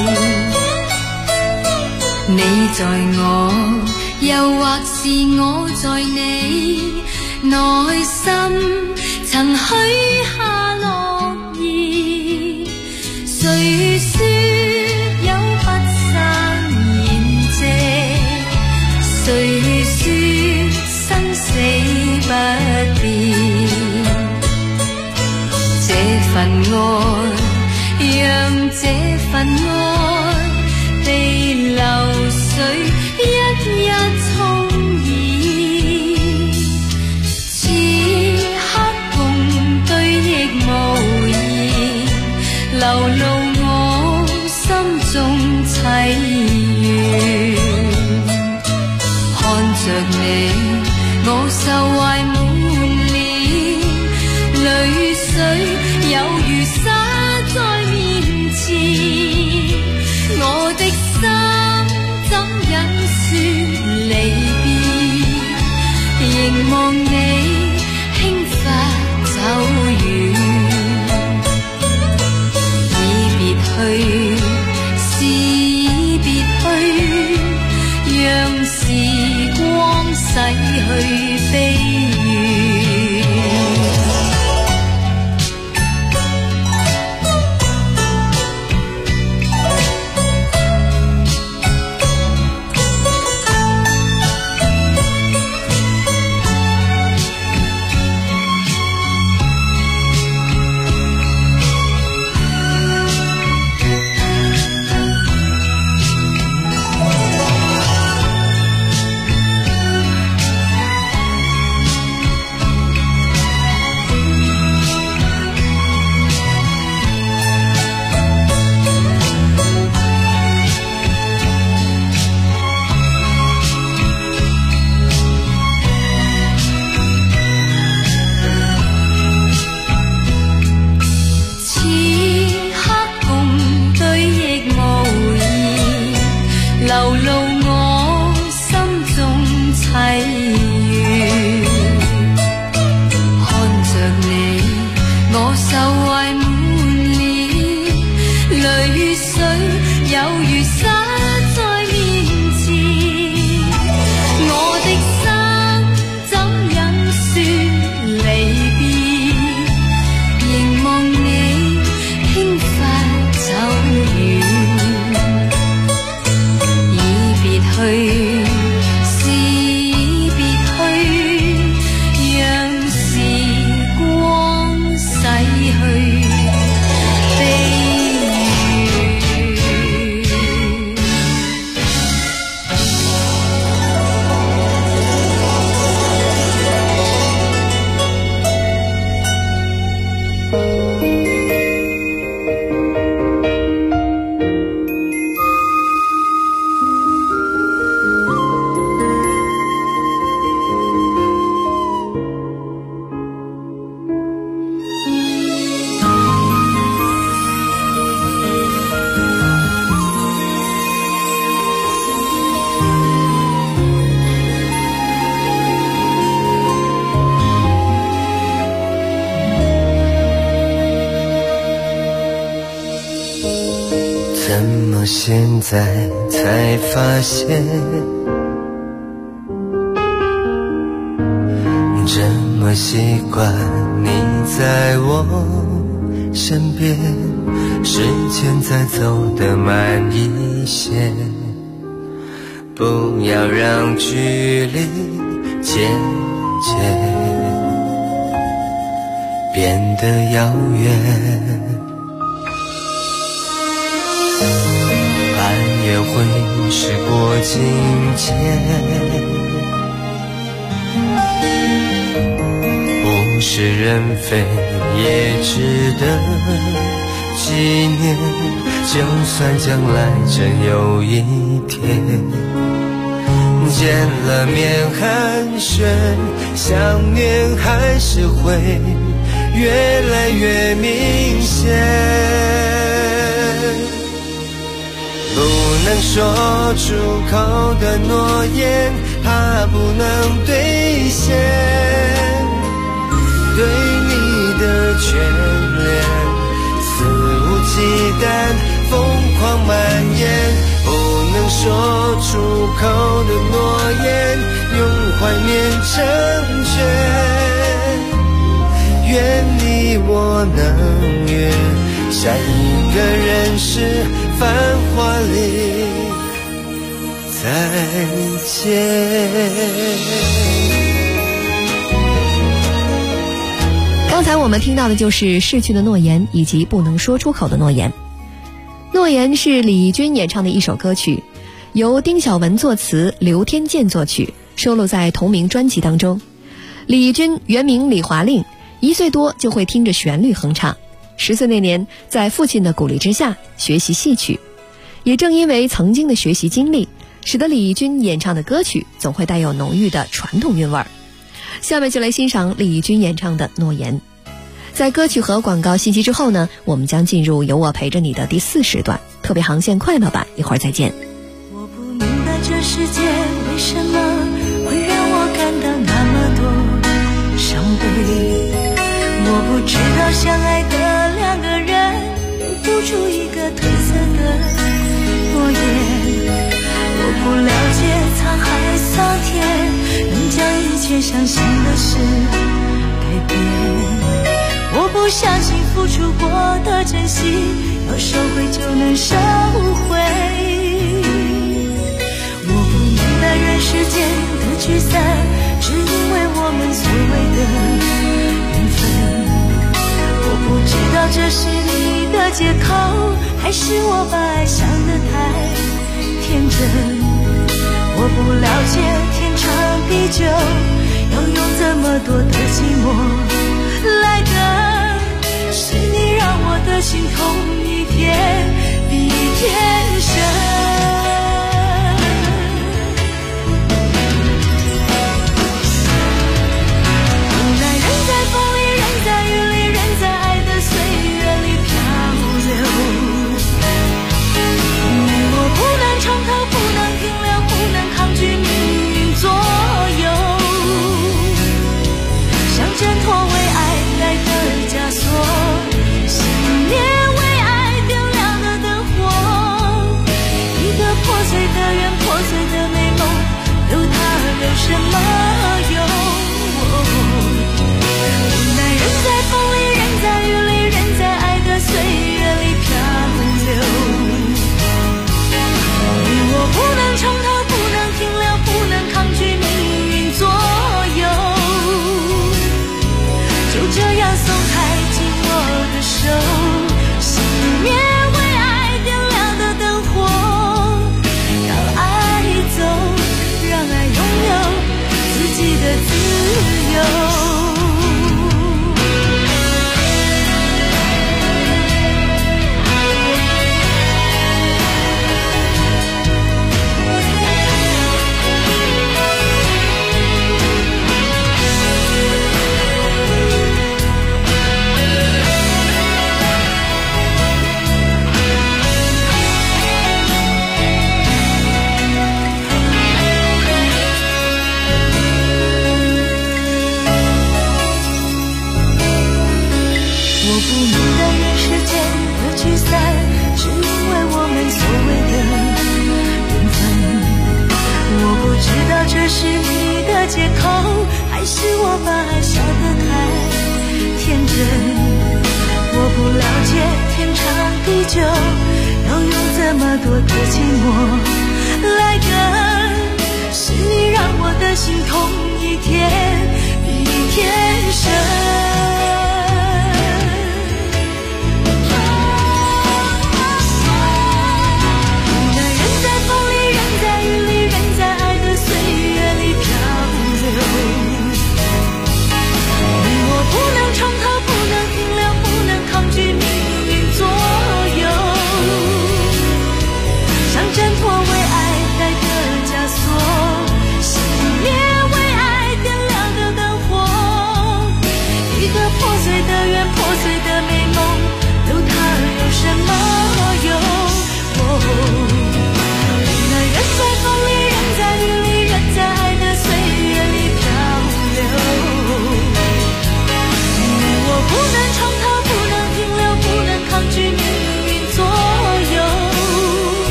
你在我，又或是我在你內心曾許下諾言，誰說有不散筵席，誰說生死不變，這份愛讓這份愛被流水一一沖染，此刻共對亦無言，流露我心中凄怨，看着你我受懷滿臉，淚水有如灑在面前，我的心怎忍說離別，凝望你輕發走遠，已別去是別去，讓時光洗去悲怨。 现在才发现，这么习惯你在我身边，时间在走得慢一些，不要让距离渐渐变得遥远。 半夜会时过境迁，物是人非也值得纪念，就算将来真有一天见了面寒暄，想念还是会越来越明显。不能说出口的诺言，怕不能兑现，对你的眷恋肆无忌惮疯狂蔓延。不能说出口的诺言，用怀念成全。愿你我能约下一个人世繁华里再见。 刚才我们听到的就是逝去的诺言以及不能说出口的诺言。诺言是李翊君演唱的一首歌曲，由丁晓文作词，刘天健作曲，收录在同名专辑当中。李翊君原名李华令，1岁多就会听着旋律哼唱，10岁那年在父亲的鼓励之下学习戏曲。也正因为曾经的学习经历，使得李翊君演唱的歌曲总会带有浓郁的传统韵味儿。下面就来欣赏李翊君演唱的《诺言》。在歌曲和广告信息之后呢，我们将进入有我陪着你的第4时段特别航线快乐版，一会儿再见。 我不明白这世界为什么会让我感到那么多伤悲，我不知道相爱的2个人不出一个褪色的诺言，我不了解沧海桑田能将一切相信的事改变，我不相信付出过的真心要收回就能收回，我不明白人世间的聚散只因为我们所谓的缘分，我不知道这是你的借口还是我把爱想得太天真，我不了解天长地久要用这么多的寂寞来等，是你让我的心痛一天比一天深。无奈人在风里，人在雨里，人在爱的岁月里漂流，我不能从头，不能停留，不能抗拒命运左右，想挣脱为爱来的枷锁，熄灭为爱点亮的灯火，一个破碎的缘，破碎的美梦，留它留什么用？无奈人在风里，人在雨里，人在爱的岁月里漂流，我不能从头，不能停留，不能抗拒命运左右，就这样松开紧握的手，熄灭为爱点亮的灯火，让爱走，让爱拥有自己的自由。我不明白人世间的聚散是因为我们所谓的缘分，我不知道这是你的借口还是我把爱想得太天真，我不了解天长地久要用这么多的寂寞来等，是你让我的心痛一天比一天深。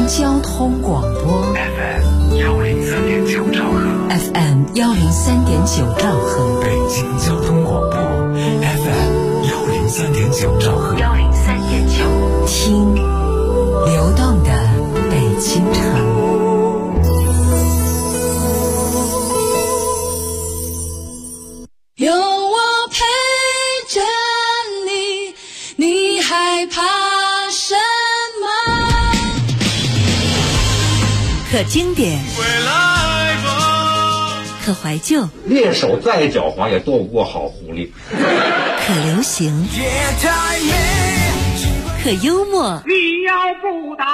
交通广播 FM 103.9兆赫 FM 103.9兆赫， 北京交通广播 FM 103.9兆赫 103.9，听流动的北京城。 有我陪着你，你害怕什么？ 可经典， 回来吧， 可怀旧， 猎手再狡猾也躲不过好狐狸。 可流行，可幽默。 你要不打，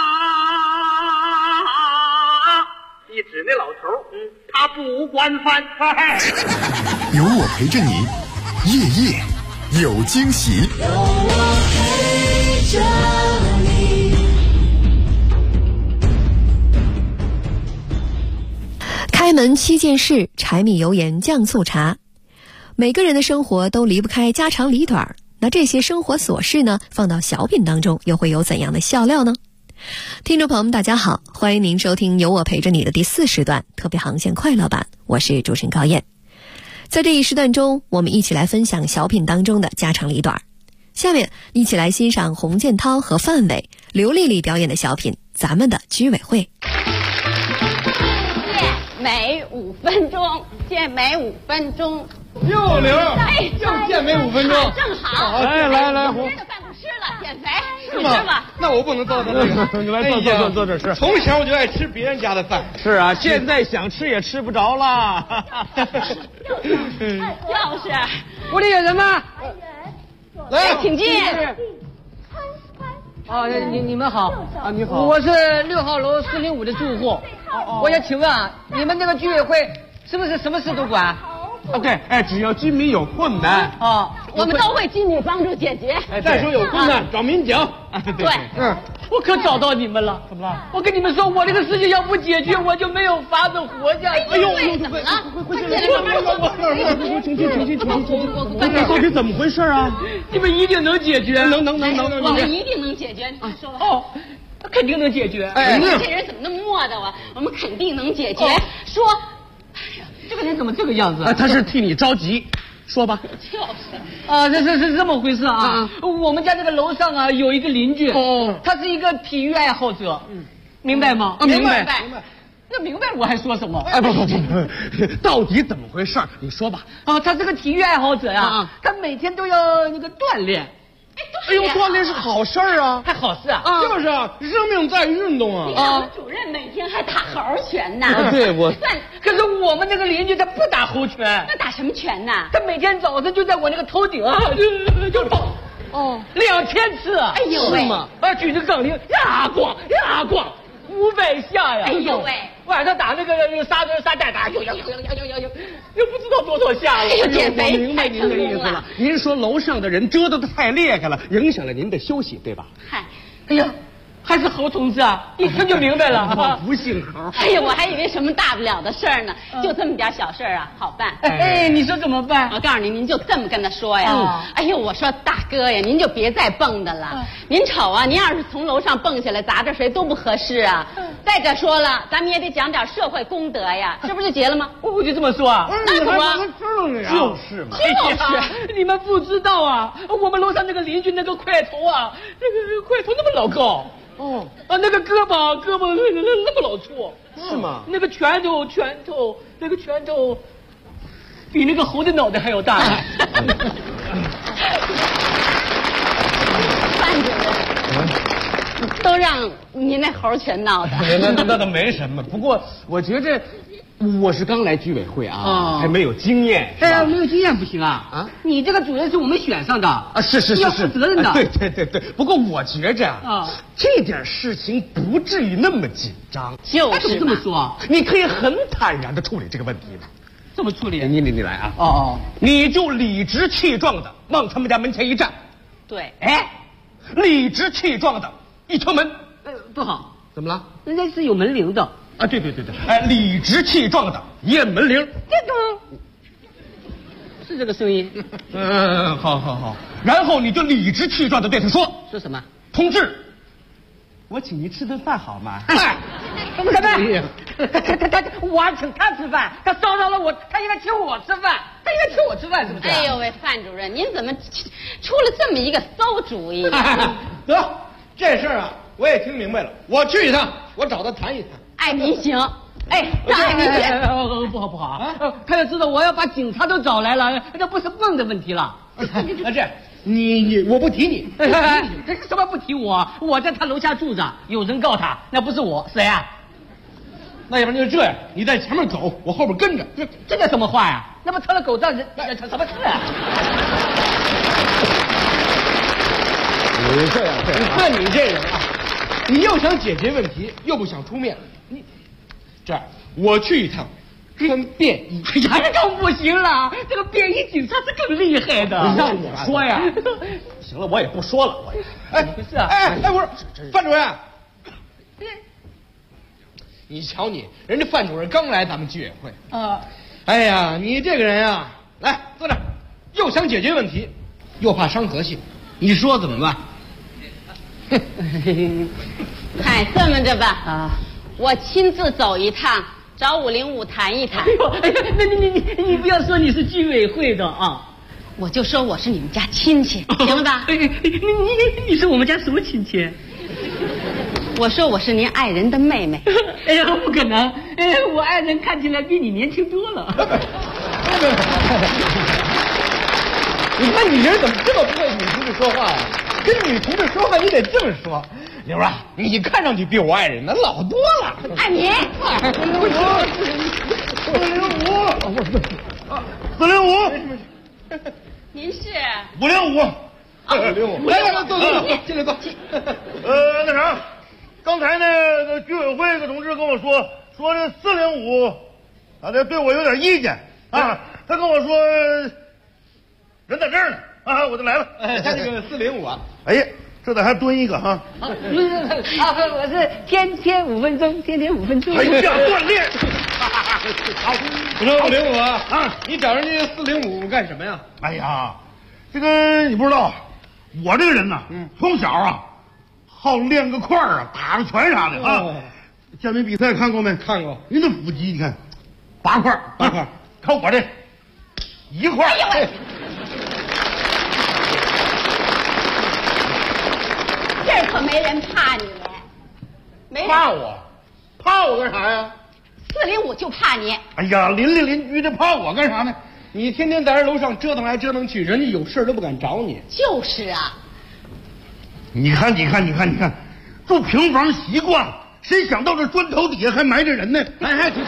你指那老头，他不惯犯。 有我陪着你，夜夜有惊喜。 有我陪着你。 开门7件事，柴米油盐酱醋茶。每个人的生活都离不开家长里短，那这些生活琐事呢，放到小品当中又会有怎样的笑料呢？听众朋友们大家好，欢迎您收听有我陪着你的第4时段特别航线快乐版，我是主持人高燕。在这一时段中，我们一起来分享小品当中的家长里短。下面一起来欣赏洪建涛和范伟、刘丽丽表演的小品《咱们的居委会》。 每5分钟，健美5分钟。 又灵，又健美5分钟， 正好。 来， 今天的办公室了，减肥， 是吗？ 你吃吧。 那我不能坐在这个，你来坐这吃。从小我就爱吃别人家的饭。是啊，现在想吃也吃不着了。 又是， 屋里有人吗？ 来，请进。 啊，你们好啊，你好， 我是6号楼405的住户。我想请问啊，你们这个居委会是不是什么事都管？ 对，只要居民有困难我们都会尽力帮助解决。 再说有困难找民警。 对， 我可找到你们了。 怎么了？ 我跟你们说，我这个事情要不解决，我就没有法子活下去。 哎呦，怎么了？快进来慢慢说。 请，到底怎么回事啊？ 你们一定能解决。 能。 我们一定能解决。说吧。 肯定能解决。 这人怎么那么磨叨啊？我们肯定能解决。说。 这个人怎么这个样子？ 他是替你着急，说吧。 就是是这么回事啊。我们家这个楼上啊有一个邻居，他是一个体育爱好者，明白吗？ 明白。 那明白我还说什么？ 不，到底怎么回事？你说吧。 他是个体育爱好者呀，他每天都要那个锻炼。 哎呦，锻炼是好事啊， 还好事啊， 就是啊，生命在运动啊。 你看我们主任每天还打猴拳呢。 对， 可是我们那个邻居他不打猴拳。 那打什么拳呢？ 他每天早上就在我那个头顶啊就抱，2000次。 哎呦喂！ 是吗？举着杠铃呀咣500下呀！ 哎呦喂！ 晚上打那个沙袋打，又不知道多少下了。 哎呦，减肥！ 我明白您的意思了。您说楼上的人折腾的太厉害了，影响了您的休息，对吧？ 哎呀，还是猴同志啊，一听就明白了。 我不姓猴。 哎呀，我还以为什么大不了的事儿呢，就这么点小事儿啊，好办。 你说怎么办？ 我告诉您就这么跟他说呀。哎呦，我说大哥呀，您就别再蹦的了。您瞅啊，您要是从楼上蹦下来砸着谁都不合适啊。再者说了，咱们也得讲点社会公德呀，这不就结了吗？ 我就这么说啊。 那不啊？ 就是嘛。 就是你们不知道啊，我们楼上那个邻居那个块头啊，那个块头那么老高。那个胳膊那么老粗。 是吗？ 那个拳头比那个猴子脑袋还要大。 范主任，都让您那猴拳闹的。 那倒没什么，不过我觉着我是刚来居委会啊，还没有经验。 没有经验不行啊！你这个主任是我们选上的啊， 是要负责任的。 对。不过我觉着这点事情不至于那么紧张。 就是怎么这么说？ 你可以很坦然的处理这个问题嘛。 这么处理？ 你来啊！你就理直气壮的往他们家门前一站。 对。 理直气壮的一敲门。 不好。 怎么了？ 人家是有门铃的。 啊，对，理直气壮的验门铃， 是这个声音。 好。然后你就理直气壮的对他说什么？ 同志， 我请你吃顿饭好吗？ 哎，什么主意？ 我请他吃饭，他骚扰了我，他应该请我吃饭，是不是？ 哎呦喂，范主任，您怎么出了这么一个馊主意？ 得，这事儿啊，我也听明白了，我去一趟，我找他谈一谈。 哎，您行。哎，张爱民姐， 不好啊！他要知道我要把警察都找来了，那不是梦的问题了。 这你我不提你， 这什么不提我？我在他楼下住着，有人告他，那不是我，谁啊？ 那要不然就这样，你在前面走，我后边跟着。 这叫什么话呀？那不成了狗仗人什么事啊？ 你这样，你看你这人啊，你又想解决问题，又不想出面，你这样，我去一趟。穿便衣， 哎呀，更不行了！这个便衣警察是更厉害的。 你让我说呀？行了，我也不说了。是啊，不是，范主任，你瞧你，人家范主任刚来咱们居委会啊。哎呀，你这个人啊，来坐这儿，又想解决问题，又怕伤和气，你说怎么办？ 嗨，这么着吧，啊，我亲自走一趟。找505谈一谈。 哎呦，那你不要说你是居委会的啊， 我就说我是你们家亲戚，行了吧？ 你是我们家什么亲戚？ 我说我是您爱人的妹妹。 哎呀，不可能！我爱人看起来比你年轻多了。 你看你人怎么这么不会女同志说话呀？跟女同志说话你得这么说。刘啊，你看上去比我爱人那老多了。 爱你 405， 您是 505， 来，坐，进来坐。 那啥，刚才那居委会的同志跟我说这405，啊，这对我有点意见啊。他跟我说人在这儿呢啊，我就来了。 他这个405啊， 哎呀。这得还蹲一个哈！ 我是天5分钟，天5分钟。 哎呀，锻炼！ 我说505啊，你找人家405干什么呀？ 哎呀，这个你不知道，我这个人呐，从小啊，好练个块啊，打个拳啥的啊。健美比赛看过没？ 看过。 您这腹肌，你看，8块，看我这1块。 哎呦喂！这可没人怕你，没人怕我干啥呀 ？405就怕你。 哎呀，邻居这怕我干啥呢？ 你天天在这楼上折腾来折腾去，人家有事都不敢找你。 就是啊。 你看，住平房习惯，谁想到这砖头底下还埋着人呢？还挺。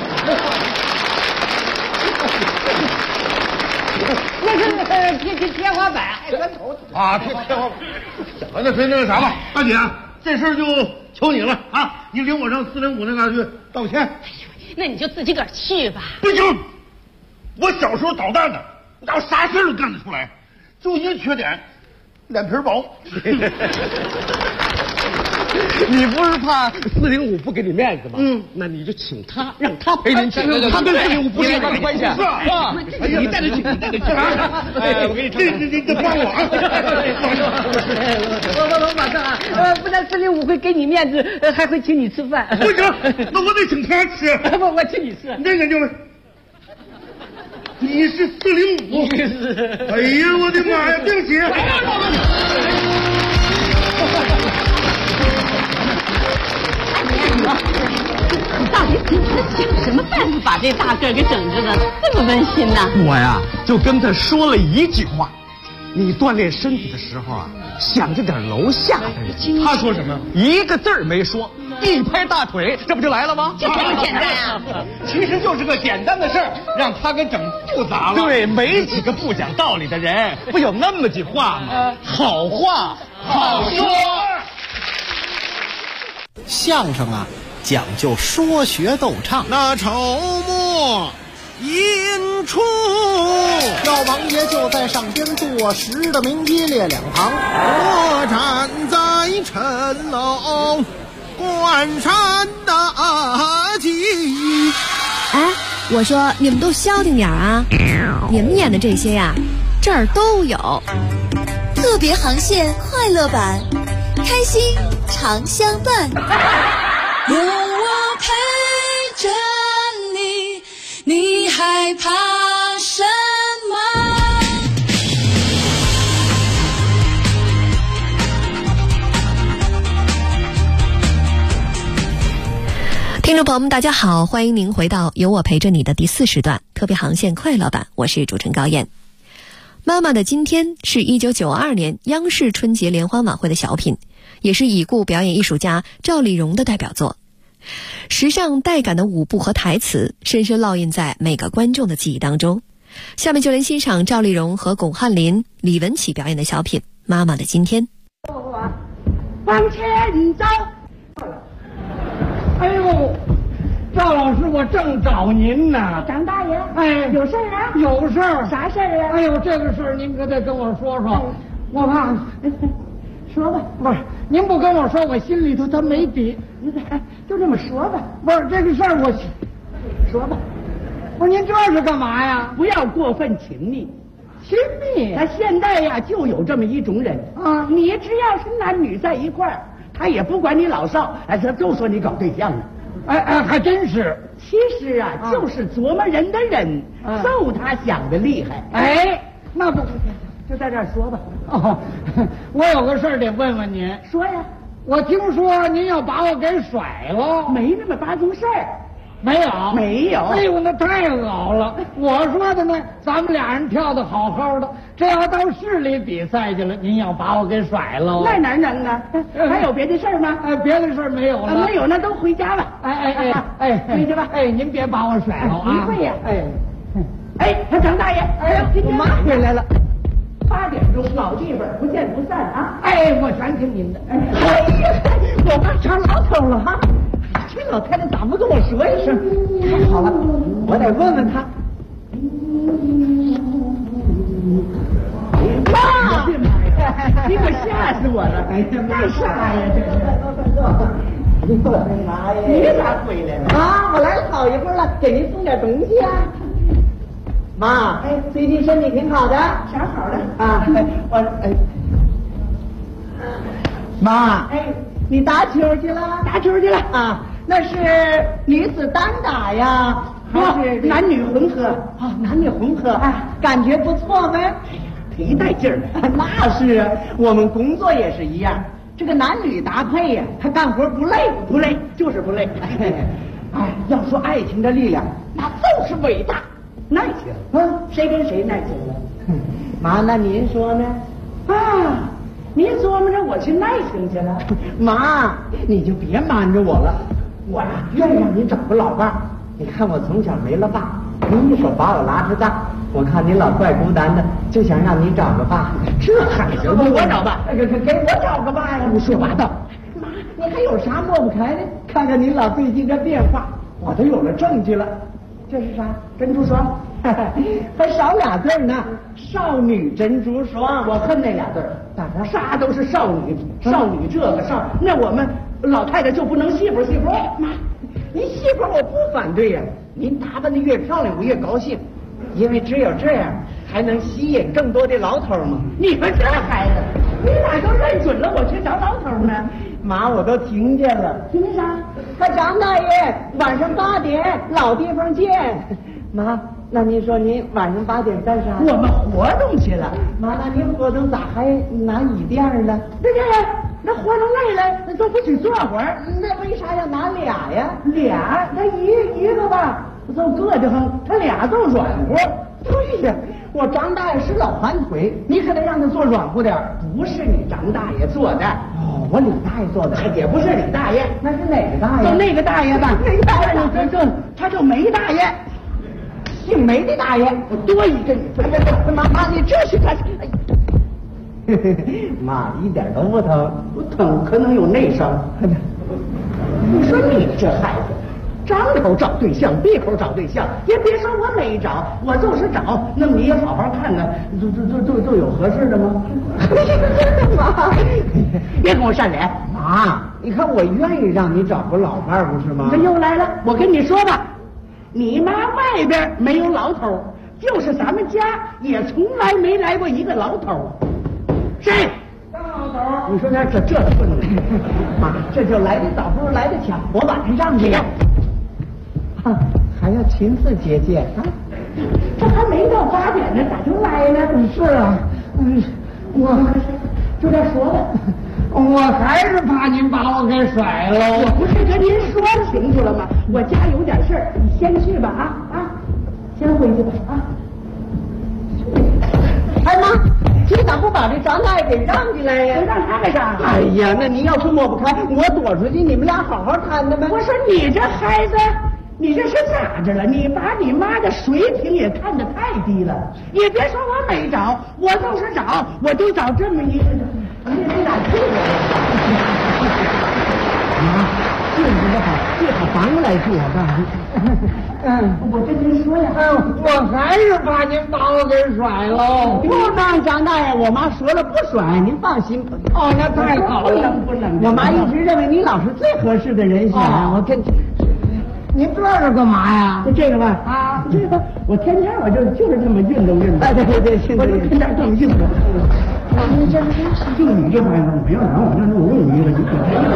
那是天花板，砖头啊，天花板。那谁那个啥吧，大姐，这事儿就求你了啊！你领我上405那嘎去道歉。 哎呦，那你就自己个儿去吧。 不行，我小时候捣蛋的，我啥事儿都干得出来，就一个缺点，脸皮薄。 你不是怕405不给你面子吗？那你就请他，让他陪您去。他跟405不是一般关系啊！你带着去，我给你唱。 你帮我啊！ 我马上啊！不但405会给你面子，还会请你吃饭。 不行，那我得请他吃。 我请你吃。 那个就是，你是405。哎呀，我的妈呀！对不起。 你到底想什么办法把这大个给整治的这么温馨呢？ 我呀，就跟他说了一句话：你锻炼身体的时候啊，想着点楼下的人。他说什么？一个字儿没说，一拍大腿，这不就来了吗？ 就这么简单啊！ 其实就是个简单的事儿，让他给整复杂了。对，没几个不讲道理的人，不有那么句话吗？好话好说。 相声啊，讲究说学逗唱。那筹末引出，老王爷就在上边坐实的名一列两旁，我站在陈楼观山大吉。 哎，我说你们都消停点啊！你们演的这些呀，这儿都有。 特别航线快乐版，开心常相伴。 有我陪着你，你害怕什么？ 听众朋友们，大家好，欢迎您回到有我陪着你的第4时段特别航线快乐版，我是主持人高燕。妈妈的今天是1992年央视春节联欢晚会的小品，也是已故表演艺术家赵丽蓉的代表作。时尚带感的舞步和台词深深烙印在每个观众的记忆当中。下面就来欣赏赵丽蓉和巩汉林、李文启表演的小品《妈妈的今天》。 往前走。哎呦，赵老师，我正找您呢。 张大爷， 哎， 有事儿啊？ 有事儿。 啥事儿啊？ 哎呦，这个事儿您可得跟我说说，我怕。 说吧。 不是，您不跟我说，我心里头他没底。 就这么说吧。 不是这个事儿，我说吧。 不是您这是干嘛呀？ 不要过分亲密。 亲密？ 他现在呀，就有这么一种人啊， 你只要是男女在一块儿，他也不管你老少，哎，他就说你搞对象呢。 哎，还真是。 其实啊，就是琢磨人的人，就他想的厉害。 哎，那不就在这儿说吧。 哦，我有个事儿得问问您。 说呀。 我听说您要把我给甩了。 没那么八宗事儿。 没有。 没有。 哎呦，那太好了！我说的呢，咱们俩人跳得好好的，这要到市里比赛去了，您要把我给甩了。 那哪能啊？还有别的事儿吗？ 别的事儿没有了。 没有，那都回家吧。回去吧。 哎，您别把我甩了啊！ 不会呀。张大爷，今天我妈回来了。 8点钟，老地方不见不散啊！ 哎，我全听您的。 哎呀，我妈成老头了哈！这老太太咋不跟我说一声？太好了，我得问问她。妈，你可吓死我了！哎呀，干啥呀？这是。你咋回来了？啊，我来了好一会儿了，给您送点东西啊。妈，最近身体挺好的，啥好的啊？妈，你打球去了？打球去了啊？那是女子单打呀，还是男女混合？啊，男女混合，感觉不错呗。忒带劲儿了。那是啊，我们工作也是一样，这个男女搭配呀，他干活不累，不累，就是不累。哎，要说爱情的力量，那就是伟大。耐情，谁跟谁耐情了？妈，那您说呢？啊，您琢磨着我去耐情去了？妈，你就别瞒着我了，我呀愿让您找个老伴儿。你看我从小没了爸，您一手把我拉扯大，我看您老怪孤单的，就想让你找个爸。这还行？我找爸，给我找个爸呀！胡说八道！妈，你还有啥抹不开的？看看您老最近这变化，我都有了证据了。这是啥？珍珠霜，还少俩字呢。少女珍珠霜，我恨那俩字儿。咋着？啥都是少女，少女这个少，那我们老太太就不能媳妇？妈，您媳妇我不反对呀。您打扮的越漂亮，我越高兴，因为只有这样才能吸引更多的老头嘛。你们这孩子，你咋就认准了我去找老头呢？妈，我都听见了。听见啥？他张大爷晚上8点老地方见。妈，那您说您晚上8点干啥？我们活动去了。妈，那您活动咋还拿椅垫呢？那活动累了，那都不许坐会儿。那为啥要拿俩呀？俩？那一个吧，就硌得慌，他俩就软乎。对呀，我张大爷是老寒腿，你可得让他做软乎点。不是你张大爷做的。我李大爷做的，也不是李大爷，那是哪个大爷？就那个大爷吧。哪个大爷？他就梅大爷，姓梅的大爷。我多一个你。妈，你这是干啥？妈，一点都不疼，不疼可能有内伤。你说你这孩子，张口找对象，闭口找对象，也别说我没找，我就是找。那么你也好好看看，就有合适的吗？妈，别跟我扇脸。妈，你看我愿意让你找个老伴儿，不是吗？这又来了，我跟你说吧，你妈外边没有老头，就是咱们家也从来没来过一个老头。谁？ 你说这顺子，妈，这就来得早不如来得巧，我晚上让去呀。还要亲自接见啊？这还没到8点呢，咋就来呢？是啊，我就这说了，我还是怕您把我给甩了。我不是跟您说清楚了吗？我家有点事儿，你先去吧先回去吧哎妈，你咋不把这张大爷给让进来呀？让他干啥？哎呀，那您要是抹不开，我躲出去，你们俩好好谈谈呗。我说你这孩子。你这是咋着了？你把你妈的水平也看得太低了。你别说我没找，我就是找，我就找这么一个，你没哪去了？妈，这不好，最好反过来住，我告诉你。我跟您说呀，我还是怕您把我给甩了。不能，张大爷，我妈说了不甩，您放心。哦，那太好了，不能。我妈一直认为你老是最合适的人选。我跟。您这是干嘛呀？这个吧，这个我天天我就是这么运动。对，我就天天这么运动。你这就你这玩意儿，没有人，我让我问你一个，你可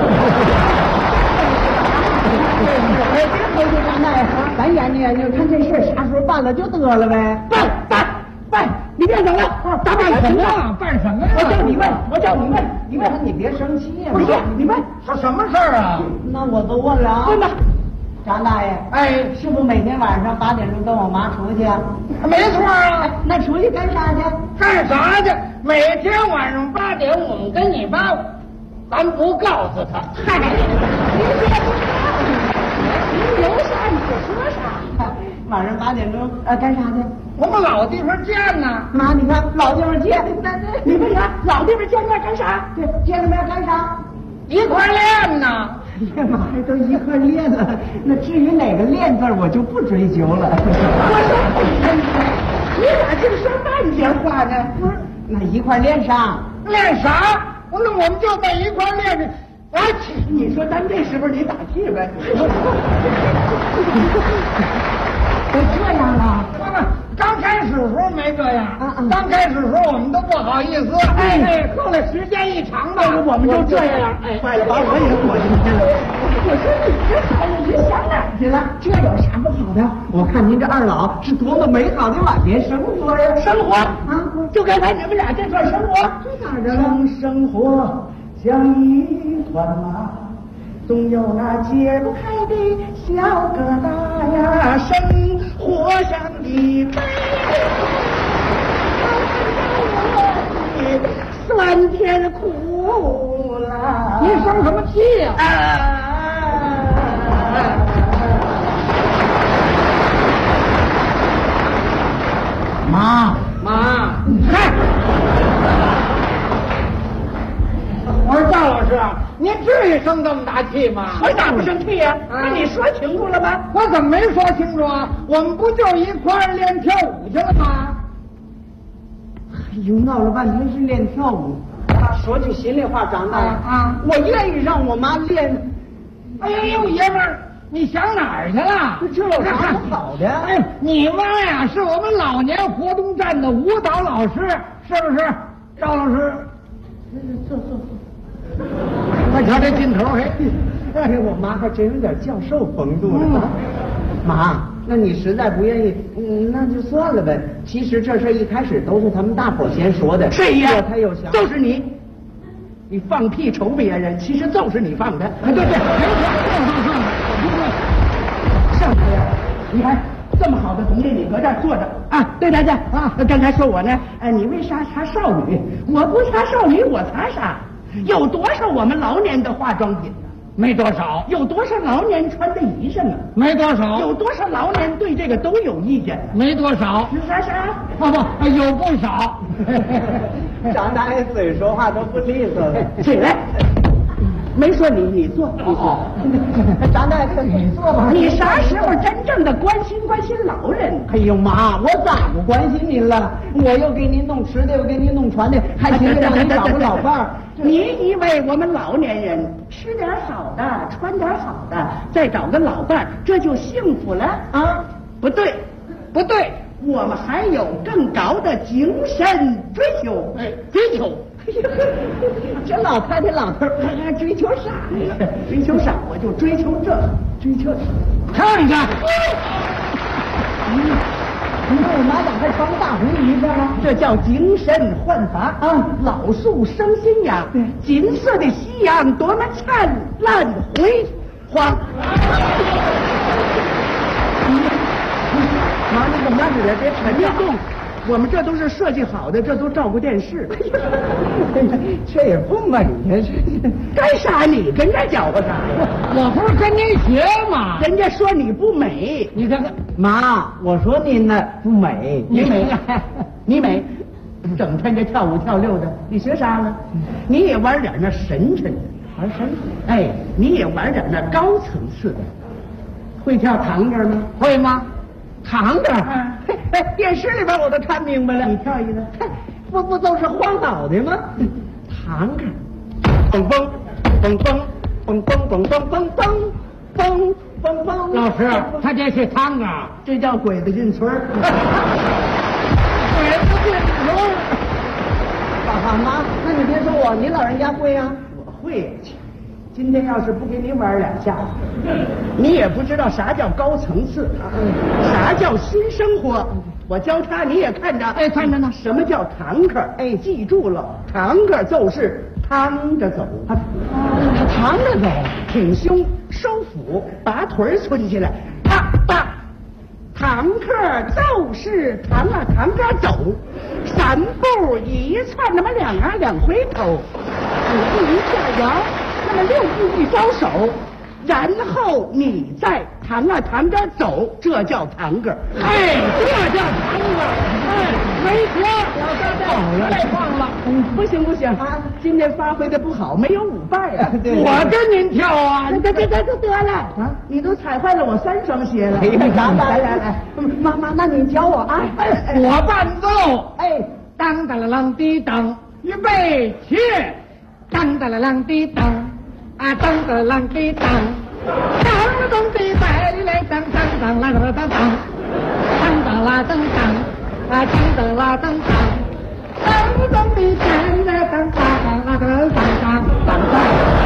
别回去张大爷，咱研究研究，看这事啥时候办了就得了呗。办，你别走了，咱办什么呀？办什么呀？我叫你问，你别生气呀。你问是什么事儿啊？那我都问了啊。问吧。张大爷，是不是每天晚上8点钟跟我妈出去啊？没错啊。那出去干啥去？干啥去？每天晚上8点，我们跟你妈，咱不告诉她。嗨，您别不告诉您有啥你就说啥。晚上8点钟干啥去？我们老地方见呢。妈，你看老地方见，你问啥？老地方见面干啥？对，见了面干啥？一块练呢。哎呀妈呀，都一块练了，那至于哪个练字我就不追究了。我说，你咋净说半截话呢？不是，那一块练啥？练啥？那我们就在一块练着。你说咱这时候你打气呗？这样啊？刚开始时候没这样，刚开始时候我们都不好意思，后来时间一长吧，我们就这样，坏了，把我也裹进去了。我说你这孩子去想哪儿去了？这有啥不好的？我看您这二老是多么美好的晚年生活呀！生活就刚才你们俩这段生活，这哪儿的了？生活像一团麻。总有那解不开的小疙瘩呀，生活像一杯酸甜苦辣。你生什么气呀？妈，嗨！我说赵老师，您至于生这么大气吗？我咋不生气呀？那你说清楚了吗？我怎么没说清楚啊？我们不就一块儿练跳舞去了吗？哎呦，闹了半天是练跳舞。说句心里话，张大爷我愿意让我妈练。哎呦，爷们儿，你想哪儿去了？这有啥不好的？哎，你妈呀，是我们老年活动站的舞蹈老师，是不是？赵老师，坐。快瞧这劲头，哎，我妈还真有点教授风度呢。妈，那你实在不愿意，那就算了呗。其实这事一开始都是他们大伙先说的。谁呀？我才有想，就是你放屁瞅别人，其实就是你放的。对，没错，上台呀！你看这么好的东西，你搁这儿坐着啊？对，刚才说我呢，你为啥擦少女？我不擦少女，我擦啥？有多少我们老年的化妆品呢？没多少。有多少老年穿的衣裳啊？没多少。有多少老年对这个都有意见？没多少。啥？不，有不少。张大爷嘴说话都不利索了。起来。没说你坐，张大爷，你坐吧。你啥时候真正的关心老人？哎呦妈，我咋不关心您了？我又给您弄吃的，又给您弄穿的，还寻思让您找个老伴儿。你以为我们老年人吃点好的，穿点好的，再找个老伴儿，这就幸福了啊？不对，我们还有更高的精神追求。追求这老太太老头还追求啥呀？追求啥？我就追求这，追求看看。你看我马甲还穿个大红衣服吗？这叫精神焕发啊！老树生新芽，金色的夕阳多么灿烂辉煌。妈，你怎么慢点，别沉着动。我们这都是设计好的，这都照顾电视。这也不美呀，干啥？你跟这搅和啥呀？我不是跟您学吗？人家说你不美，你看看妈，我说您呢不美，你美，你美，整天这跳舞跳溜的，你学啥了？你也玩点那神神的，玩神神。哎，你也玩点那高层次的，会跳唐歌吗？会吗？唐歌，哎，电视里边我都看明白了。你跳一个，不都是荒岛的吗？唐歌，蹦蹦蹦蹦蹦蹦蹦蹦蹦蹦蹦蹦蹦。老师，他这是唐歌，这叫鬼子进村儿。鬼子进村儿。好妈，那你别说我，你老人家会啊？我会。今天要是不给你玩两下，你也不知道啥叫高层次，啥叫新生活。我教他，你也看着，哎，看着呢。什么叫堂客？哎，记住了，堂客就是趟着走，趟着走，挺胸收腹，把腿抻起来，啪啪。堂客就是堂啊，堂着走，3步一窜，那么2回头，5步一下摇。那么6步一招手，然后你再堂啊堂着走，这叫堂歌。哎，这叫堂歌。哎，没错，老三好了，太棒了。不行不行啊，今天发挥的不好，没有舞伴啊。我跟您跳啊，得了啊！你都踩坏了我3双鞋了。来，妈，那你教我啊。我伴奏。哎，当当啷滴当，预备起，当当啷滴当。啊，当当啷滴当，当当滴带里来当当当啦当当当，当当啦当当，啊当当啦当当，当当滴带里来当当啦当当当当当。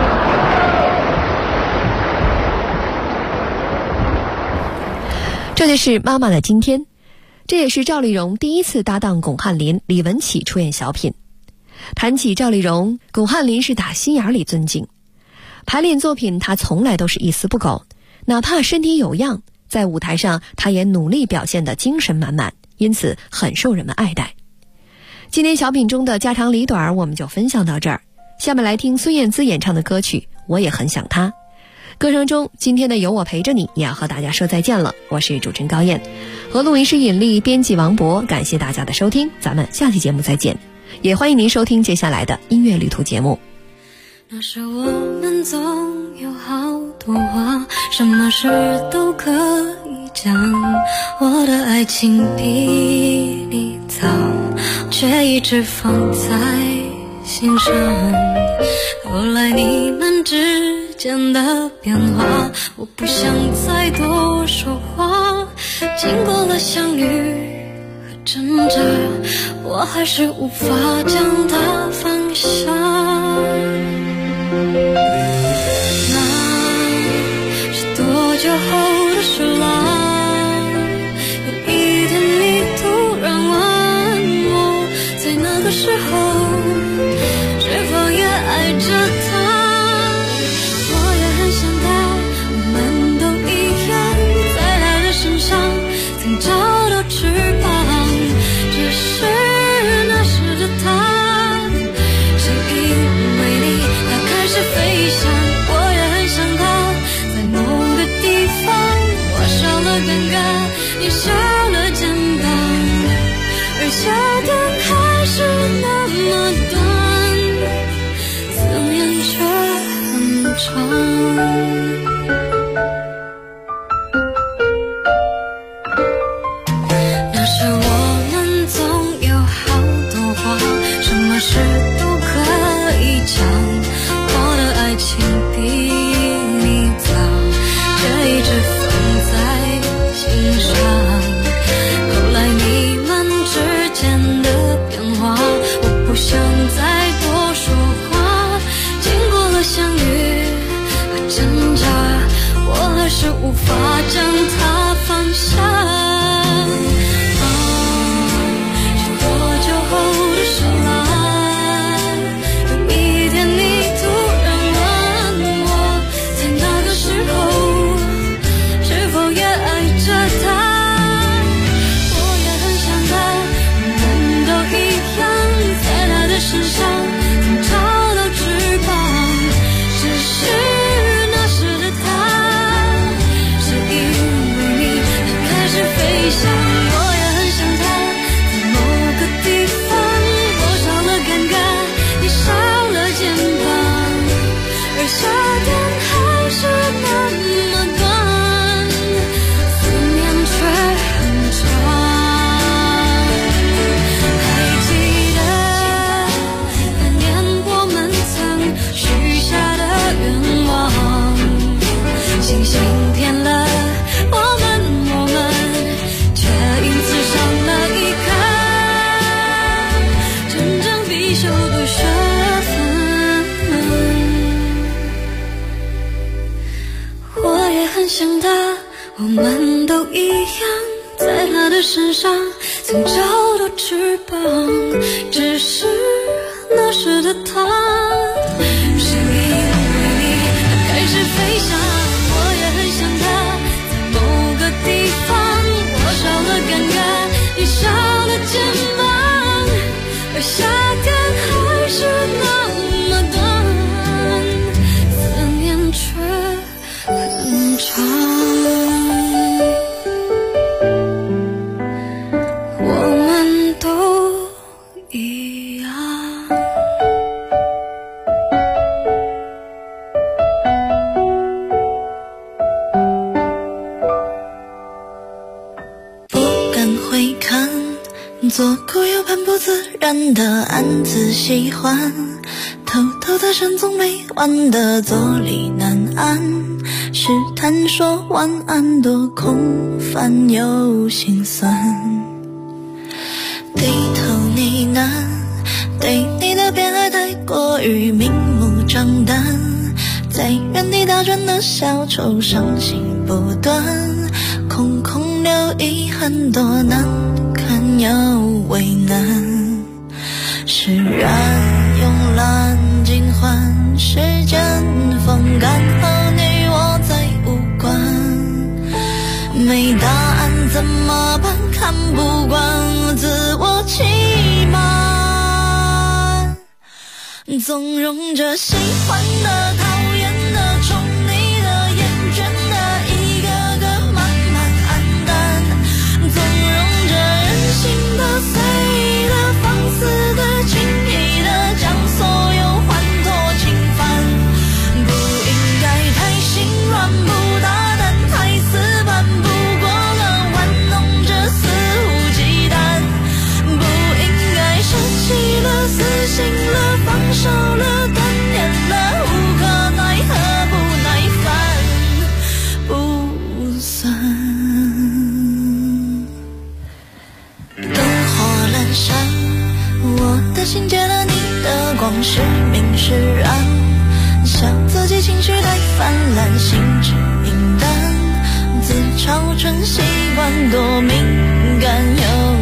这就是妈妈的今天，这也是赵丽蓉第一次搭档巩汉林、李文启出演小品。谈起赵丽蓉，巩汉林是打心眼里尊敬。排练作品他从来都是一丝不苟，哪怕身体有恙，在舞台上他也努力表现得精神满满，因此很受人们爱戴。今天小品中的家长里短我们就分享到这儿，下面来听孙燕姿演唱的歌曲《我也很想他》。歌声中今天的有我陪着你也要和大家说再见了，我是主持人高燕，和录音师尹丽，编辑王博，感谢大家的收听，咱们下期节目再见，也欢迎您收听接下来的音乐旅途节目。 那时我们总有好多话，什么事都可以讲，我的爱情比你早，却一直放在心上。后来你们之间的变化，我不想再多说话，经过了相遇和挣扎，我还是无法将它放下。那是多久后的事了，有一天你突然问我，在那个时候是否也爱着他。我也很想他，我们都一样，在他的身上曾找到翅膀，只是那时的他是因为你开始飞翔，我也很想他，在某个地方我少了尴尬，你少了肩膀，而桥段还是那么短，思念却很长。那时我们总有好多话，什么事都可以讲，爱情比你早，却一直放在心上。后来你们之间的变化，我不想再多我们都一样，在他的身上曾找到翅膀，只是那时的他是因为你开始飞翔。我也很想他，在某个地方，我少了尴尬，你少了肩膀，而夏天还是那么短，思念却很长。 左顾右盼不自然的暗自喜欢，偷偷的深总没完的坐立难安，试探说晚安多空泛又心酸，低头呢喃，对你的偏爱太过于明目张胆，在原地打转的小丑伤心不断，空空留遗憾多难看又为难，释然慵懒尽欢，时间风干和你我再无关，没答案怎么办？看不惯自我欺瞒，纵容着喜欢的讨厌的宠你的厌倦的一个个慢慢黯淡，纵容着任性的随的放肆的轻易的将所有还托侵犯，不应该太心软不大胆太死板，不过了玩弄着肆无忌惮，不应该舍弃了死心了放手了断念了无可奈何不耐烦不算，灯火阑珊，我的心借了你的光，是明是暗，笑自己情绪太泛滥，心智敏感，自嘲成习惯，多敏感又